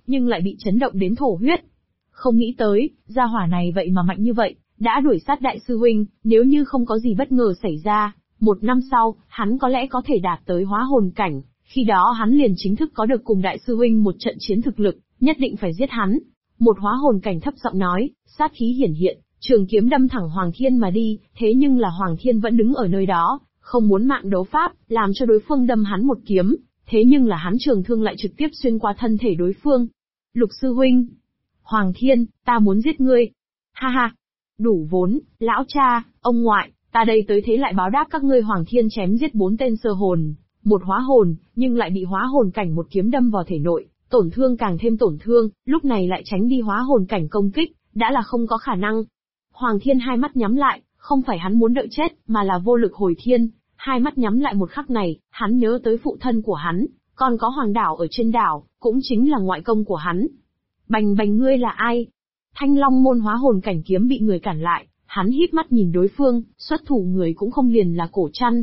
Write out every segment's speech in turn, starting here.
nhưng lại bị chấn động đến thổ huyết. Không nghĩ tới, gia hỏa này vậy mà mạnh như vậy, đã đuổi sát đại sư huynh, nếu như không có gì bất ngờ xảy ra, 1 năm sau, hắn có lẽ có thể đạt tới hóa hồn cảnh, khi đó hắn liền chính thức có được cùng đại sư huynh một trận chiến thực lực, nhất định phải giết hắn. Một hóa hồn cảnh thấp giọng nói, sát khí hiển hiện, trường kiếm đâm thẳng Hoàng Thiên mà đi, thế nhưng là Hoàng Thiên vẫn đứng ở nơi đó, không muốn mạng đấu pháp, làm cho đối phương đâm hắn một kiếm, thế nhưng là hắn trường thương lại trực tiếp xuyên qua thân thể đối phương. Lục sư huynh, Hoàng Thiên, ta muốn giết ngươi. Ha ha, đủ vốn, lão cha, ông ngoại, ta đây tới thế lại báo đáp các ngươi. Hoàng Thiên chém giết 4 tên sơ hồn, một hóa hồn, nhưng lại bị hóa hồn cảnh một kiếm đâm vào thể nội, tổn thương càng thêm tổn thương, lúc này lại tránh đi hóa hồn cảnh công kích, đã là không có khả năng. Hoàng Thiên hai mắt nhắm lại, không phải hắn muốn đợi chết, mà là vô lực hồi thiên, hai mắt nhắm lại một khắc này, hắn nhớ tới phụ thân của hắn, còn có Hoàng đảo ở trên đảo, cũng chính là ngoại công của hắn. Bành bành, ngươi là ai? Thanh Long môn hóa hồn cảnh kiếm bị người cản lại, hắn híp mắt nhìn đối phương, xuất thủ người cũng không liền là Cổ Trăn.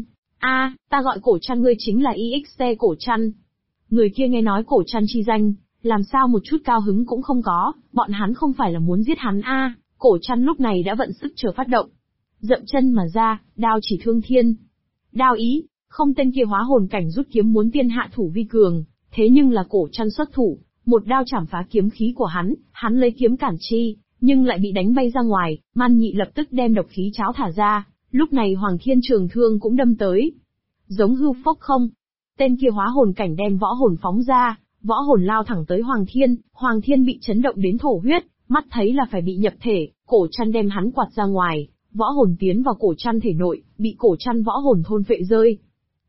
Ta gọi Cổ Trăn, ngươi chính là IXT Cổ Trăn. Người kia nghe nói Cổ Trăn chi danh, làm sao một chút cao hứng cũng không có, bọn hắn không phải là muốn giết hắn Cổ Trăn lúc này đã vận sức chờ phát động. Dậm chân mà ra, đao chỉ thương thiên. Đao ý, không, tên kia hóa hồn cảnh rút kiếm muốn tiên hạ thủ vi cường, thế nhưng là Cổ Trăn xuất thủ, một đao chảm phá kiếm khí của hắn lấy kiếm cản chi, nhưng lại bị đánh bay ra ngoài. Man Nhị lập tức đem độc khí cháo thả ra, lúc này Hoàng Thiên trường thương cũng đâm tới. Giống hưu phốc không, tên kia hóa hồn cảnh đem võ hồn phóng ra, võ hồn lao thẳng tới Hoàng Thiên bị chấn động đến thổ huyết, mắt thấy là phải bị nhập thể, Cổ Trăn đem hắn quạt ra ngoài, võ hồn tiến vào Cổ Trăn thể nội, bị Cổ Trăn võ hồn thôn phệ rơi.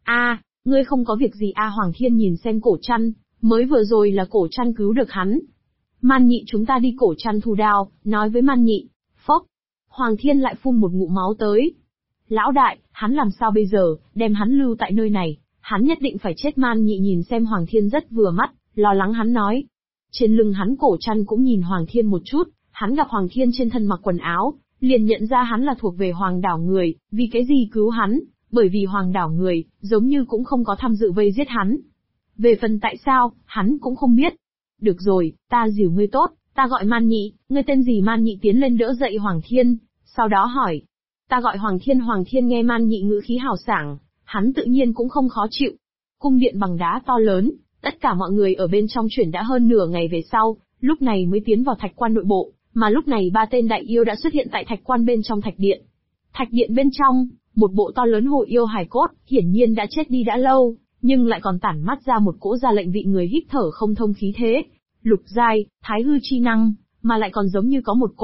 Ngươi không có việc gì Hoàng Thiên nhìn xem Cổ Trăn, mới vừa rồi là Cổ Trăn cứu được hắn. Man Nhị, chúng ta đi. Cổ Trăn thu đao, nói với Man Nhị. Phốc, Hoàng Thiên lại phun một ngụm máu tới. Lão đại, hắn làm sao bây giờ, đem hắn lưu tại nơi này, hắn nhất định phải chết. Man Nhị nhìn xem Hoàng Thiên rất vừa mắt, lo lắng hắn nói. Trên lưng hắn Cổ Trăn cũng nhìn Hoàng Thiên một chút, hắn gặp Hoàng Thiên trên thân mặc quần áo, liền nhận ra hắn là thuộc về Hoàng đảo người, vì cái gì cứu hắn, bởi vì Hoàng đảo người, giống như cũng không có tham dự vây giết hắn. Về phần tại sao, hắn cũng không biết. Được rồi, ta dìu ngươi tốt, ta gọi Man Nhị, ngươi tên gì? Man Nhị tiến lên đỡ dậy Hoàng Thiên, sau đó hỏi. Ta gọi Hoàng Thiên. Hoàng Thiên nghe Man Nhị ngữ khí hào sảng, hắn tự nhiên cũng không khó chịu. Cung điện bằng đá to lớn, tất cả mọi người ở bên trong chuyển đã hơn nửa ngày về sau, lúc này mới tiến vào thạch quan nội bộ, mà lúc này 3 tên đại yêu đã xuất hiện tại thạch quan bên trong thạch điện. Thạch điện bên trong, một bộ to lớn hồ yêu hài cốt, hiển nhiên đã chết đi đã lâu, nhưng lại còn tản mắt ra một cỗ ra lệnh vị người hít thở không thông khí thế. Lục giai, thái hư chi năng, mà lại còn giống như có một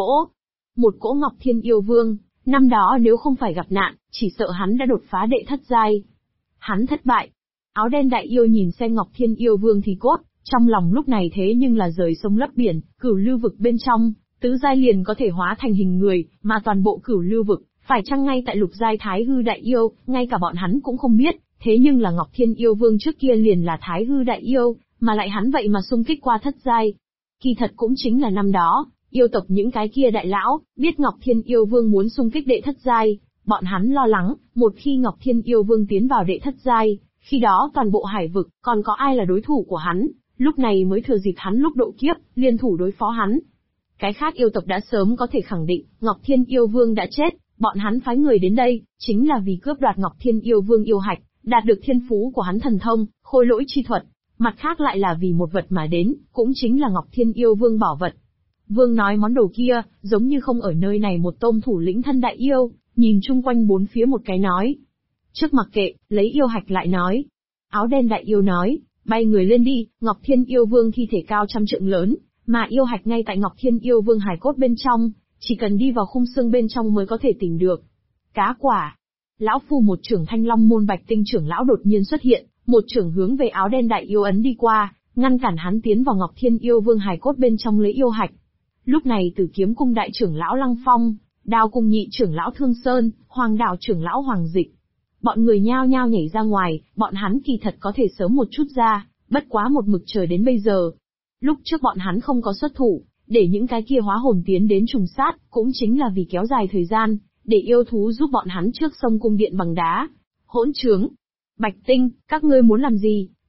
cỗ Ngọc Thiên yêu vương, năm đó nếu không phải gặp nạn, chỉ sợ hắn đã đột phá đệ thất giai. Hắn thất bại. Áo đen đại yêu nhìn xem Ngọc Thiên yêu vương thì cốt, trong lòng lúc này thế nhưng là rời sông lấp biển, cửu lưu vực bên trong, tứ giai liền có thể hóa thành hình người, mà toàn bộ cửu lưu vực, phải chăng ngay tại lục giai thái hư đại yêu, ngay cả bọn hắn cũng không biết, thế nhưng là Ngọc Thiên yêu vương trước kia liền là thái hư đại yêu, mà lại hắn vậy mà xung kích qua thất giai. Kỳ thật cũng chính là năm đó, yêu tộc những cái kia đại lão, biết Ngọc Thiên yêu vương muốn xung kích đệ thất giai, bọn hắn lo lắng, một khi Ngọc Thiên yêu vương tiến vào đệ thất giai, khi đó toàn bộ hải vực, còn có ai là đối thủ của hắn, lúc này mới thừa dịp hắn lúc độ kiếp, liên thủ đối phó hắn. Cái khác yêu tộc đã sớm có thể khẳng định, Ngọc Thiên yêu vương đã chết, bọn hắn phái người đến đây, chính là vì cướp đoạt Ngọc Thiên yêu vương yêu hạch, đạt được thiên phú của hắn thần thông, khôi lỗi chi thuật. Mặt khác lại là vì một vật mà đến, cũng chính là Ngọc Thiên yêu vương bảo vật. Vương nói món đồ kia, giống như không ở nơi này. Một tôm thủ lĩnh thân đại yêu, nhìn chung quanh bốn phía một cái nói. Trước mặc kệ, lấy yêu hạch lại nói. Áo đen đại yêu nói, bay người lên đi. Ngọc Thiên yêu vương thi thể cao 100 trượng lớn, mà yêu hạch ngay tại Ngọc Thiên yêu vương hài cốt bên trong, chỉ cần đi vào khung xương bên trong mới có thể tìm được. Cá quả. Lão phu một trưởng Thanh Long môn Bạch Tinh trưởng lão đột nhiên xuất hiện, một trưởng hướng về áo đen đại yêu ấn đi qua, ngăn cản hắn tiến vào Ngọc Thiên yêu vương hài cốt bên trong lấy yêu hạch. Lúc này Tử Kiếm cung đại trưởng lão Lăng Phong, Đao cung nhị trưởng lão Thương Sơn, Hoàng đảo trưởng lão Hoàng Dịch, bọn người nhao nhao nhảy ra ngoài. Bọn hắn kỳ thật có thể sớm một chút ra, bất quá một mực chờ đến bây giờ. Lúc trước bọn hắn không có xuất thủ, để những cái kia hóa hồn tiến đến trùng sát, cũng chính là vì kéo dài thời gian, để yêu thú giúp bọn hắn trước sông cung điện bằng đá. Hỗn trướng! Bạch Tinh, các ngươi muốn làm gì?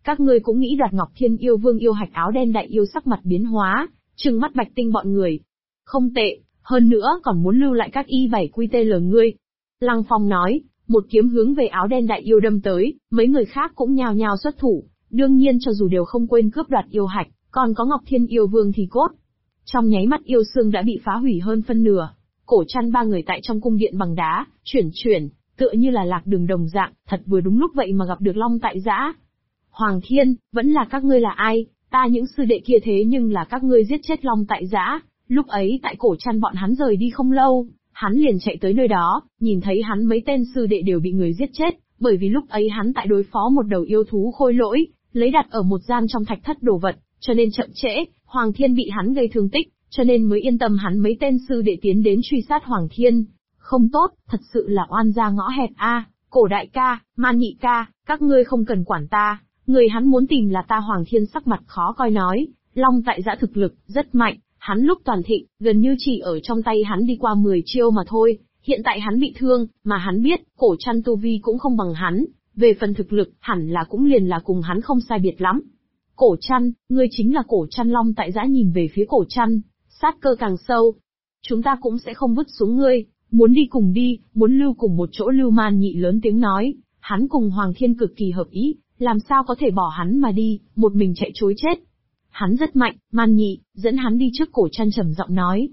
Các ngươi cũng nghĩ đoạt Ngọc Thiên Yêu Vương yêu hạch áo đen đại yêu sắc mặt biến hóa, trừng mắt Bạch Tinh bọn người. Không tệ, hơn nữa còn muốn lưu lại các y bảy quy tê lờ ngươi. Lăng Phong nói, một kiếm hướng về áo đen đại yêu đâm tới, mấy người khác cũng nhao nhao xuất thủ, đương nhiên cho dù đều không quên cướp đoạt yêu hạch, còn có Ngọc Thiên Yêu Vương thì cốt. Trong nháy mắt yêu xương đã bị phá hủy hơn phân nửa. Cổ Trăn ba người tại trong cung điện bằng đá, chuyển, tựa như là lạc đường đồng dạng, thật vừa đúng lúc vậy mà gặp được Long Tại Giã. Hoàng Thiên, vẫn là các ngươi là ai? Ta những sư đệ kia thế nhưng là các ngươi giết chết Long Tại Giã. Lúc ấy tại Cổ Trăn bọn hắn rời đi không lâu, hắn liền chạy tới nơi đó, nhìn thấy hắn mấy tên sư đệ đều bị người giết chết, bởi vì lúc ấy hắn tại đối phó một đầu yêu thú khôi lỗi, lấy đặt ở một gian trong thạch thất đồ vật, cho nên chậm trễ, Hoàng Thiên bị hắn gây thương tích, cho nên mới yên tâm hắn mấy tên sư đệ tiến đến truy sát Hoàng Thiên. Không tốt, thật sự là oan gia ngõ hẹp a. Cổ đại ca, Man nhị ca, các ngươi không cần quản ta, người hắn muốn tìm là ta. Hoàng Thiên sắc mặt khó coi nói, Long Tại Giã thực lực rất mạnh, hắn lúc toàn thịnh, gần như chỉ ở trong tay hắn đi qua 10 chiêu mà thôi, hiện tại hắn bị thương, mà hắn biết, Cổ Trăn tu vi cũng không bằng hắn, về phần thực lực, hẳn là cũng liền là cùng hắn không sai biệt lắm. Cổ Trăn, ngươi chính là Cổ Trăn. Long Tại Giã nhìn về phía Cổ Trăn, sát cơ càng sâu. Chúng ta cũng sẽ không vứt xuống ngươi, muốn đi cùng đi, muốn lưu cùng một chỗ lưu. Man nhị lớn tiếng nói, hắn cùng Hoàng Thiên cực kỳ hợp ý, làm sao có thể bỏ hắn mà đi, một mình chạy trối chết. Hắn rất mạnh, Man nhị, dẫn hắn đi trước. Cổ Trăn trầm giọng nói.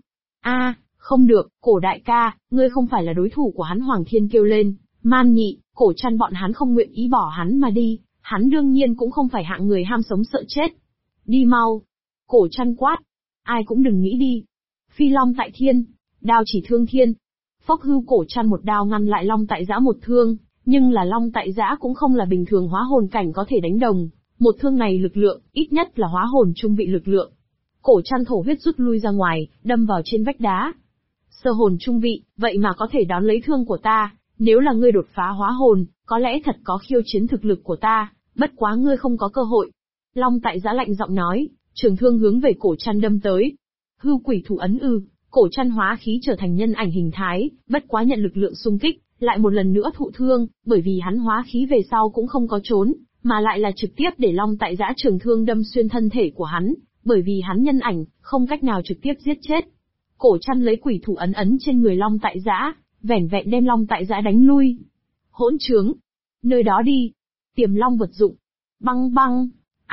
Không được, Cổ đại ca, ngươi không phải là đối thủ của hắn. Hoàng Thiên kêu lên, Man nhị, Cổ Trăn bọn hắn không nguyện ý bỏ hắn mà đi, hắn đương nhiên cũng không phải hạng người ham sống sợ chết. Đi mau. Cổ Trăn quát. Ai cũng đừng nghĩ đi. Phi Long tại thiên, đao chỉ thương thiên. Phốc hưu. Cổ Trăn một đao ngăn lại Long Tại Giã một thương, nhưng là Long Tại Giã cũng không là bình thường hóa hồn cảnh có thể đánh đồng. Một thương này lực lượng, ít nhất là hóa hồn trung vị lực lượng. Cổ Trăn thổ huyết rút lui ra ngoài, đâm vào trên vách đá. Sơ hồn trung vị, vậy mà có thể đón lấy thương của ta, nếu là ngươi đột phá hóa hồn, có lẽ thật có khiêu chiến thực lực của ta, bất quá ngươi không có cơ hội. Long Tại Giã lạnh giọng nói, trường thương hướng về Cổ Trăn đâm tới. Hưu quỷ thủ ấn ư. Cổ Trăn hóa khí trở thành nhân ảnh hình thái, bất quá nhận lực lượng xung kích, lại một lần nữa thụ thương, bởi vì hắn hóa khí về sau cũng không có trốn, mà lại là trực tiếp để Long Tại Giã trường thương đâm xuyên thân thể của hắn, bởi vì hắn nhân ảnh, không cách nào trực tiếp giết chết. Cổ Trăn lấy quỷ thủ ấn ấn trên người Long Tại Giã, vẻn vẹn đem Long Tại Giã đánh lui. Hỗn trướng! Nơi đó đi! Tiềm Long vật dụng! Băng băng!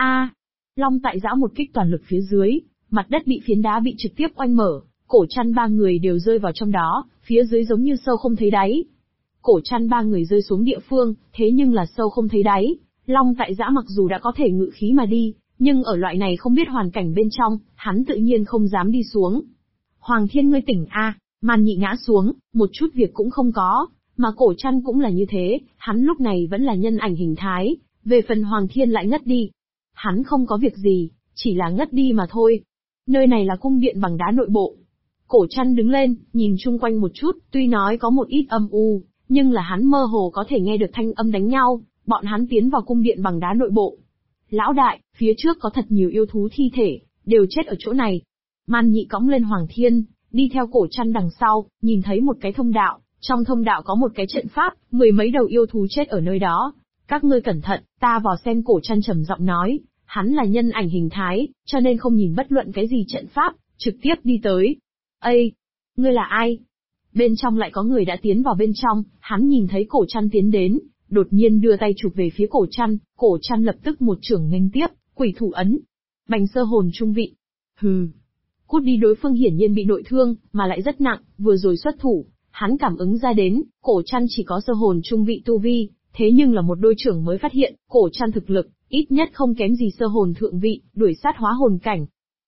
Long Tại Giã một kích toàn lực phía dưới, mặt đất bị phiến đá bị trực tiếp oanh mở, Cổ Trăn ba người đều rơi vào trong đó, phía dưới giống như sâu không thấy đáy. Cổ Trăn ba người rơi xuống địa phương, thế nhưng là sâu không thấy đáy. Long Tại Giã mặc dù đã có thể ngự khí mà đi, nhưng ở loại này không biết hoàn cảnh bên trong, hắn tự nhiên không dám đi xuống. Hoàng Thiên ngươi tỉnh a. Man nhị ngã xuống, một chút việc cũng không có, mà Cổ Trăn cũng là như thế, hắn lúc này vẫn là nhân ảnh hình thái, về phần Hoàng Thiên lại ngất đi. Hắn không có việc gì, chỉ là ngất đi mà thôi. Nơi này là cung điện bằng đá nội bộ. Cổ Trăn đứng lên, nhìn chung quanh một chút, tuy nói có một ít âm u, nhưng là hắn mơ hồ có thể nghe được thanh âm đánh nhau, bọn hắn tiến vào cung điện bằng đá nội bộ. Lão đại, phía trước có thật nhiều yêu thú thi thể, đều chết ở chỗ này. Man nhị cõng lên Hoàng Thiên, đi theo Cổ Trăn đằng sau, nhìn thấy một cái thông đạo, trong thông đạo có một cái trận pháp, 10 mấy đầu yêu thú chết ở nơi đó. Các ngươi cẩn thận, ta vào xem. Cổ Trăn trầm giọng nói, hắn là nhân ảnh hình thái, cho nên không nhìn bất luận cái gì trận pháp, trực tiếp đi tới. Ây! Ngươi là ai? Bên trong lại có người đã tiến vào bên trong, hắn nhìn thấy Cổ Trăn tiến đến, đột nhiên đưa tay chụp về phía Cổ Trăn, Cổ Trăn lập tức một chưởng nghênh tiếp, quỷ thủ ấn. Bành sơ hồn trung vị. Hừ. Cút đi. Đối phương hiển nhiên bị nội thương, mà lại rất nặng, vừa rồi xuất thủ, hắn cảm ứng ra đến, Cổ Trăn chỉ có sơ hồn trung vị tu vi, thế nhưng là một đôi trưởng mới phát hiện, Cổ Trăn thực lực, ít nhất không kém gì sơ hồn thượng vị, đuổi sát hóa hồn cảnh.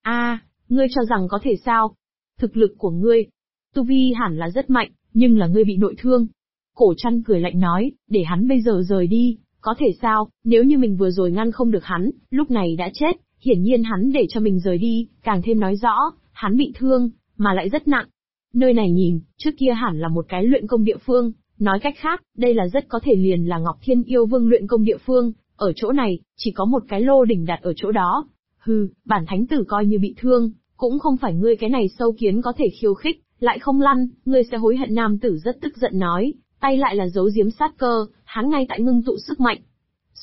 Ngươi cho rằng có thể sao? Thực lực của ngươi, tu vi hẳn là rất mạnh, nhưng là ngươi bị nội thương. Cổ Trăn cười lạnh nói, để hắn bây giờ rời đi, có thể sao, nếu như mình vừa rồi ngăn không được hắn, lúc này đã chết, hiển nhiên hắn để cho mình rời đi, càng thêm nói rõ, hắn bị thương, mà lại rất nặng. Nơi này nhìn, trước kia hẳn là một cái luyện công địa phương, nói cách khác, đây là rất có thể liền là Ngọc Thiên Yêu Vương luyện công địa phương, ở chỗ này, chỉ có một cái lô đỉnh đặt ở chỗ đó. Bản thánh tử coi như bị thương, cũng không phải ngươi cái này sâu kiến có thể khiêu khích, lại không lăn, ngươi sẽ hối hận. Nam tử rất tức giận nói, tay lại là giấu giếm sát cơ, hắn ngay tại ngưng tụ sức mạnh.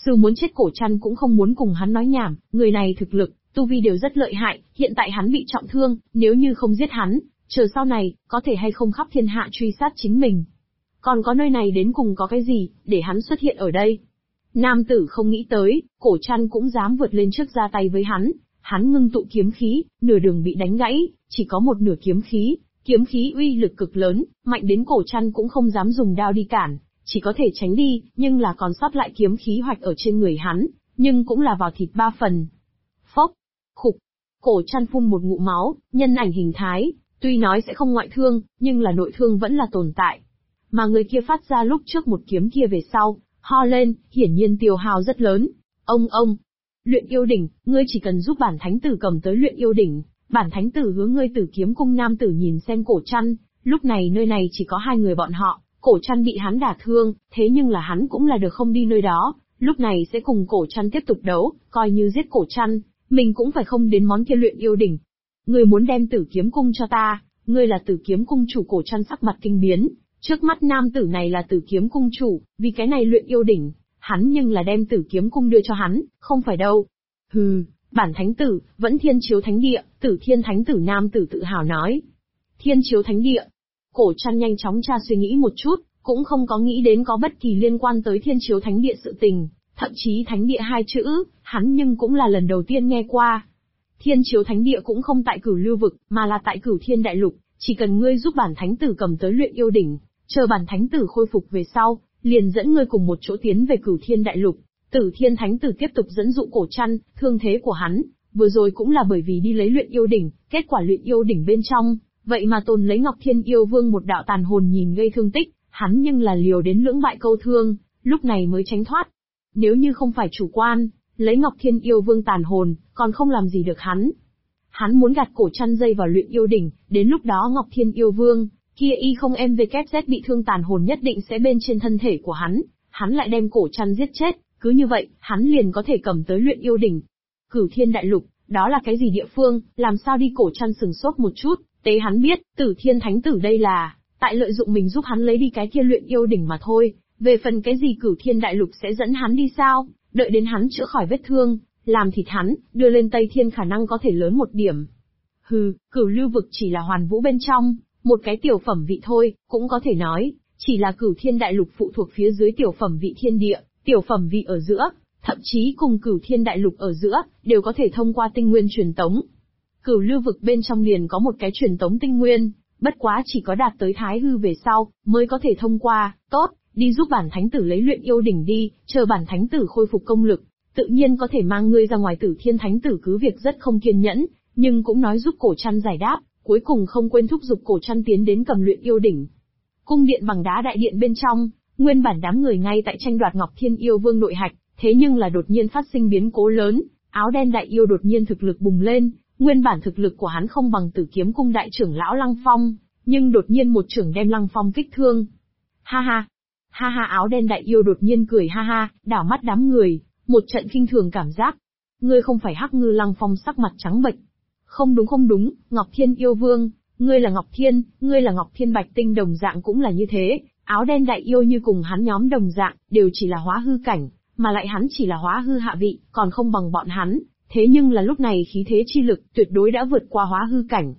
Sư muốn chết Cổ Trăn cũng không muốn cùng hắn nói nhảm, người này thực lực, tu vi đều rất lợi hại, hiện tại hắn bị trọng thương, nếu như không giết hắn, chờ sau này, có thể hay không khắp thiên hạ truy sát chính mình. Còn có nơi này đến cùng có cái gì, để hắn xuất hiện ở đây? Nam tử không nghĩ tới, Cổ Trăn cũng dám vượt lên trước ra tay với hắn ngưng tụ kiếm khí, nửa đường bị đánh gãy, chỉ có một nửa kiếm khí uy lực cực lớn, mạnh đến Cổ Trăn cũng không dám dùng đao đi cản, chỉ có thể tránh đi, nhưng là còn sót lại kiếm khí hoạch ở trên người hắn, nhưng cũng là vào thịt 3 phần. Phốc, khục, Cổ Trăn phun một ngụm máu, nhân ảnh hình thái, tuy nói sẽ không ngoại thương, nhưng là nội thương vẫn là tồn tại. Mà người kia phát ra lúc trước một kiếm kia về sau, ho lên, hiển nhiên tiêu hao rất lớn. Ông, luyện yêu đỉnh, ngươi chỉ cần giúp bản thánh tử cầm tới luyện yêu đỉnh, bản thánh tử hứa ngươi Tử Kiếm Cung. Nam tử nhìn xem Cổ Trăn, lúc này nơi này chỉ có 2 người bọn họ, Cổ Trăn bị hắn đả thương, thế nhưng là hắn cũng là được không đi nơi đó, lúc này sẽ cùng Cổ Trăn tiếp tục đấu, coi như giết Cổ Trăn, mình cũng phải không đến món kia luyện yêu đỉnh. Ngươi muốn đem Tử Kiếm Cung cho ta, ngươi là Tử Kiếm Cung chủ. Cổ Trăn sắc mặt kinh biến, trước mắt nam tử này là Tử Kiếm Cung chủ, vì cái này luyện yêu đỉnh, hắn nhưng là đem Tử Kiếm Cung đưa cho hắn, không phải đâu. Hừ, bản thánh tử, vẫn Thiên Chiếu Thánh Địa, Tử Thiên Thánh tử. Nam tử tự hào nói. Thiên Chiếu Thánh Địa. Cổ Trăn nhanh chóng tra suy nghĩ một chút, cũng không có nghĩ đến có bất kỳ liên quan tới Thiên Chiếu Thánh Địa sự tình, thậm chí Thánh Địa 2 chữ, hắn nhưng cũng là lần đầu tiên nghe qua. Thiên Chiếu Thánh Địa cũng không tại Cửu Lưu Vực, mà là tại Cửu Thiên Đại Lục, chỉ cần ngươi giúp bản thánh tử cầm tới luyện yêu đỉnh, chờ bản thánh tử khôi phục về sau, liền dẫn ngươi cùng một chỗ tiến về Cửu Thiên Đại Lục. Tử Thiên Thánh tử tiếp tục dẫn dụ Cổ Trăn, thương thế của hắn, vừa rồi cũng là bởi vì đi lấy luyện yêu đỉnh, kết quả luyện yêu đỉnh bên trong, vậy mà tồn lấy Ngọc Thiên Yêu Vương một đạo tàn hồn nhìn gây thương tích, hắn nhưng là liều đến lưỡng bại câu thương, lúc này mới tránh thoát. Nếu như không phải chủ quan, lấy Ngọc Thiên Yêu Vương tàn hồn, còn không làm gì được hắn. Hắn muốn gạt Cổ Trăn dây vào luyện yêu đỉnh, đến lúc đó Ngọc Thiên Yêu Vương, kia y không MVKZ bị thương tàn hồn nhất định sẽ bên trên thân thể của hắn lại đem Cổ Trăn giết chết, cứ như vậy, hắn liền có thể cầm tới luyện yêu đỉnh. Cửu Thiên Đại Lục, đó là cái gì địa phương, làm sao đi? Cổ Trăn sừng sốt một chút, tế hắn biết, Tử Thiên Thánh tử đây là tại lợi dụng mình giúp hắn lấy đi cái kia luyện yêu đỉnh mà thôi, về phần cái gì Cửu Thiên Đại Lục sẽ dẫn hắn đi sao, đợi đến hắn chữa khỏi vết thương, làm thịt hắn, đưa lên Tây Thiên khả năng có thể lớn một điểm. Hừ, Cửu Lưu Vực chỉ là Hoàn Vũ bên trong, một cái tiểu phẩm vị thôi, cũng có thể nói, chỉ là Cửu Thiên Đại Lục phụ thuộc phía dưới tiểu phẩm vị thiên địa, tiểu phẩm vị ở giữa, thậm chí cùng Cửu Thiên Đại Lục ở giữa, đều có thể thông qua tinh nguyên truyền tống. Cửu Lưu Vực bên trong liền có một cái truyền tống tinh nguyên, bất quá chỉ có đạt tới Thái Hư về sau, mới có thể thông qua. Tốt, đi giúp bản thánh tử lấy luyện yêu đỉnh đi, chờ bản thánh tử khôi phục công lực, tự nhiên có thể mang ngươi ra ngoài. Tử Thiên Thánh tử cứ việc rất không kiên nhẫn, nhưng cũng nói giúp Cổ Trăn giải đáp, cuối cùng không quên thúc giục Cổ Trăn tiến đến cầm luyện yêu đỉnh. Cung điện bằng đá đại điện bên trong, nguyên bản đám người ngay tại tranh đoạt Ngọc Thiên Yêu Vương nội hạch, thế nhưng là đột nhiên phát sinh biến cố lớn, áo đen đại yêu đột nhiên thực lực bùng lên, nguyên bản thực lực của hắn không bằng Tử Kiếm Cung đại trưởng lão Lăng Phong, nhưng đột nhiên một trưởng đem Lăng Phong kích thương. Ha ha, áo đen đại yêu đột nhiên cười ha ha, đảo mắt đám người, một trận khinh thường cảm giác. Ngươi không phải Hắc Ngư? Lăng Phong sắc mặt trắng bệch. Không đúng, Ngọc Thiên Yêu Vương, ngươi là Ngọc Thiên Bạch Tinh đồng dạng cũng là như thế. Áo đen đại yêu như cùng hắn nhóm đồng dạng, đều chỉ là hóa hư cảnh, mà lại hắn chỉ là hóa hư hạ vị, còn không bằng bọn hắn, thế nhưng là lúc này khí thế chi lực tuyệt đối đã vượt qua hóa hư cảnh.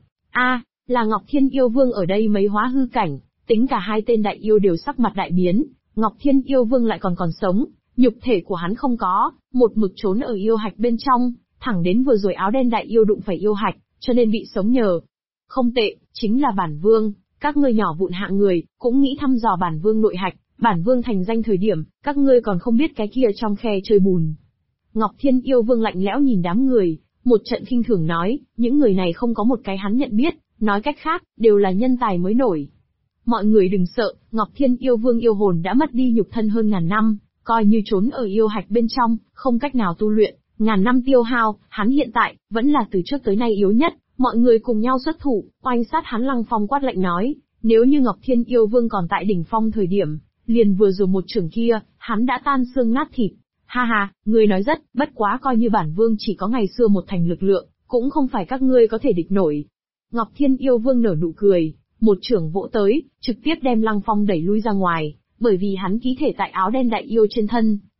Là Ngọc Thiên Yêu Vương ở đây mấy hóa hư cảnh, tính cả hai tên đại yêu đều sắc mặt đại biến, Ngọc Thiên Yêu Vương lại còn sống, nhục thể của hắn không có, một mực trốn ở yêu hạch bên trong, thẳng đến vừa rồi áo đen đại yêu đụng phải yêu hạch, cho nên bị sống nhờ. Không tệ, chính là bản vương. Các ngươi nhỏ vụn hạng người, cũng nghĩ thăm dò bản vương nội hạch, bản vương thành danh thời điểm, các ngươi còn không biết cái kia trong khe chơi bùn. Ngọc Thiên Yêu Vương lạnh lẽo nhìn đám người, một trận khinh thường nói, những người này không có một cái hắn nhận biết, nói cách khác, đều là nhân tài mới nổi. Mọi người đừng sợ, Ngọc Thiên Yêu Vương yêu hồn đã mất đi nhục thân hơn ngàn năm, coi như trốn ở yêu hạch bên trong, không cách nào tu luyện, ngàn năm tiêu hao, hắn hiện tại, vẫn là từ trước tới nay yếu nhất. Mọi người cùng nhau xuất thủ, oanh sát hắn. Lăng Phong quát lạnh nói, nếu như Ngọc Thiên Yêu Vương còn tại đỉnh phong thời điểm, liền vừa rồi một chưởng kia, hắn đã tan xương nát thịt. Ha, ngươi nói rất, bất quá coi như bản vương chỉ có ngày xưa một thành lực lượng, cũng không phải các ngươi có thể địch nổi. Ngọc Thiên Yêu Vương nở nụ cười, một chưởng vỗ tới, trực tiếp đem Lăng Phong đẩy lui ra ngoài, bởi vì hắn ký thể tại áo đen đại yêu trên thân,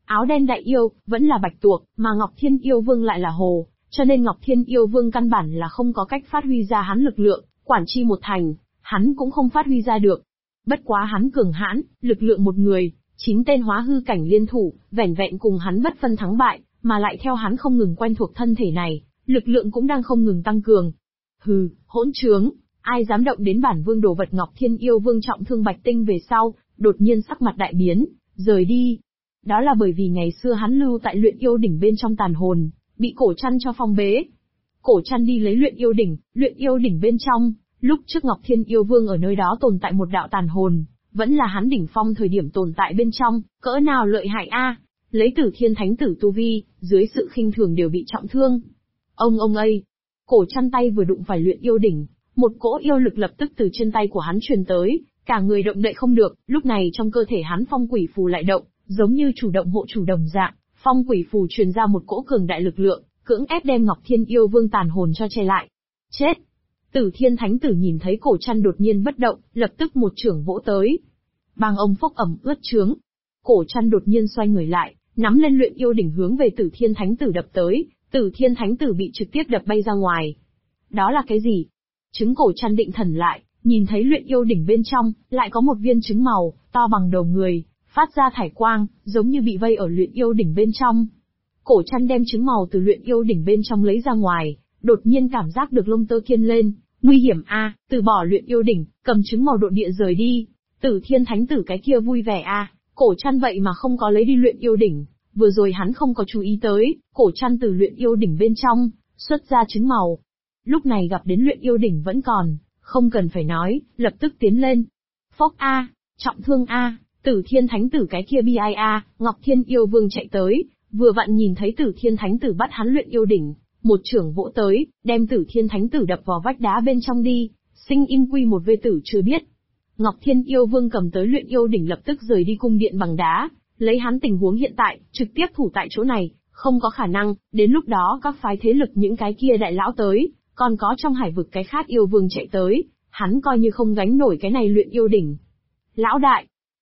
Áo đen đại yêu, vẫn là bạch tuộc, mà Ngọc Thiên Yêu Vương lại là hồ, cho nên Ngọc Thiên Yêu Vương căn bản là không có cách phát huy ra hắn lực lượng, quản chi một thành, hắn cũng không phát huy ra được. Bất quá hắn cường hãn, lực lượng một người, 9 tên hóa hư cảnh liên thủ, vẻn vẹn cùng hắn bất phân thắng bại, mà lại theo hắn không ngừng quen thuộc thân thể này, lực lượng cũng đang không ngừng tăng cường. Hừ, hỗn trướng, ai dám động đến bản vương đồ vật. Ngọc Thiên Yêu Vương trọng thương Bạch Tinh về sau, đột nhiên sắc mặt đại biến, rời đi. Đó là bởi vì ngày xưa hắn lưu tại luyện yêu đỉnh bên trong tàn hồn, bị cổ chăn cho phong bế. Cổ chăn đi lấy luyện yêu đỉnh bên trong, lúc trước Ngọc Thiên Yêu Vương ở nơi đó tồn tại một đạo tàn hồn, vẫn là hắn đỉnh phong thời điểm tồn tại bên trong, cỡ nào lợi hại a! Lấy Tử Thiên Thánh Tử tu vi, dưới sự khinh thường đều bị trọng thương. Ông ây! Cổ chăn tay vừa đụng phải luyện yêu đỉnh, một cỗ yêu lực lập tức từ trên tay của hắn truyền tới, cả người động đậy không được, lúc này trong cơ thể hắn phong quỷ phù lại động, giống như chủ động hộ chủ đồng dạng, phong quỷ phù truyền ra một cỗ cường đại lực lượng, cưỡng ép đem Ngọc Thiên Yêu Vương tàn hồn cho che lại. Chết! Tử Thiên Thánh Tử nhìn thấy cổ chăn đột nhiên bất động, lập tức một chưởng vỗ tới. Bang ông phốc ẩm ướt trướng. Cổ chăn đột nhiên xoay người lại, nắm lên luyện yêu đỉnh hướng về Tử Thiên Thánh Tử đập tới, Tử Thiên Thánh Tử bị trực tiếp đập bay ra ngoài. Đó là cái gì? Trứng. Cổ chăn định thần lại, nhìn thấy luyện yêu đỉnh bên trong, lại có một viên trứng màu, to bằng đầu người, phát ra thải quang, giống như bị vây ở luyện yêu đỉnh bên trong. Cổ chăn đem trứng màu từ luyện yêu đỉnh bên trong lấy ra ngoài, đột nhiên cảm giác được lông tơ kiên lên, nguy hiểm a, từ bỏ luyện yêu đỉnh, cầm trứng màu độn địa rời đi. Tử Thiên Thánh Tử cái kia vui vẻ a, cổ chăn vậy mà không có lấy đi luyện yêu đỉnh, vừa rồi hắn không có chú ý tới, cổ chăn từ luyện yêu đỉnh bên trong xuất ra trứng màu. Lúc này gặp đến luyện yêu đỉnh vẫn còn, không cần phải nói, lập tức tiến lên. Phốc a, trọng thương a, Tử Thiên Thánh Tử cái kia bi ai a, Ngọc Thiên Yêu Vương chạy tới, vừa vặn nhìn thấy Tử Thiên Thánh Tử bắt hắn luyện yêu đỉnh, một chưởng vỗ tới, đem Tử Thiên Thánh Tử đập vào vách đá bên trong đi, sinh in quy một vê tử chưa biết. Ngọc Thiên Yêu Vương cầm tới luyện yêu đỉnh lập tức rời đi cung điện bằng đá, lấy hắn tình huống hiện tại, trực tiếp thủ tại chỗ này, không có khả năng, đến lúc đó các phái thế lực những cái kia đại lão tới, còn có trong hải vực cái khác yêu vương chạy tới, hắn coi như không gánh nổi cái này luyện yêu đỉnh. Lão đại!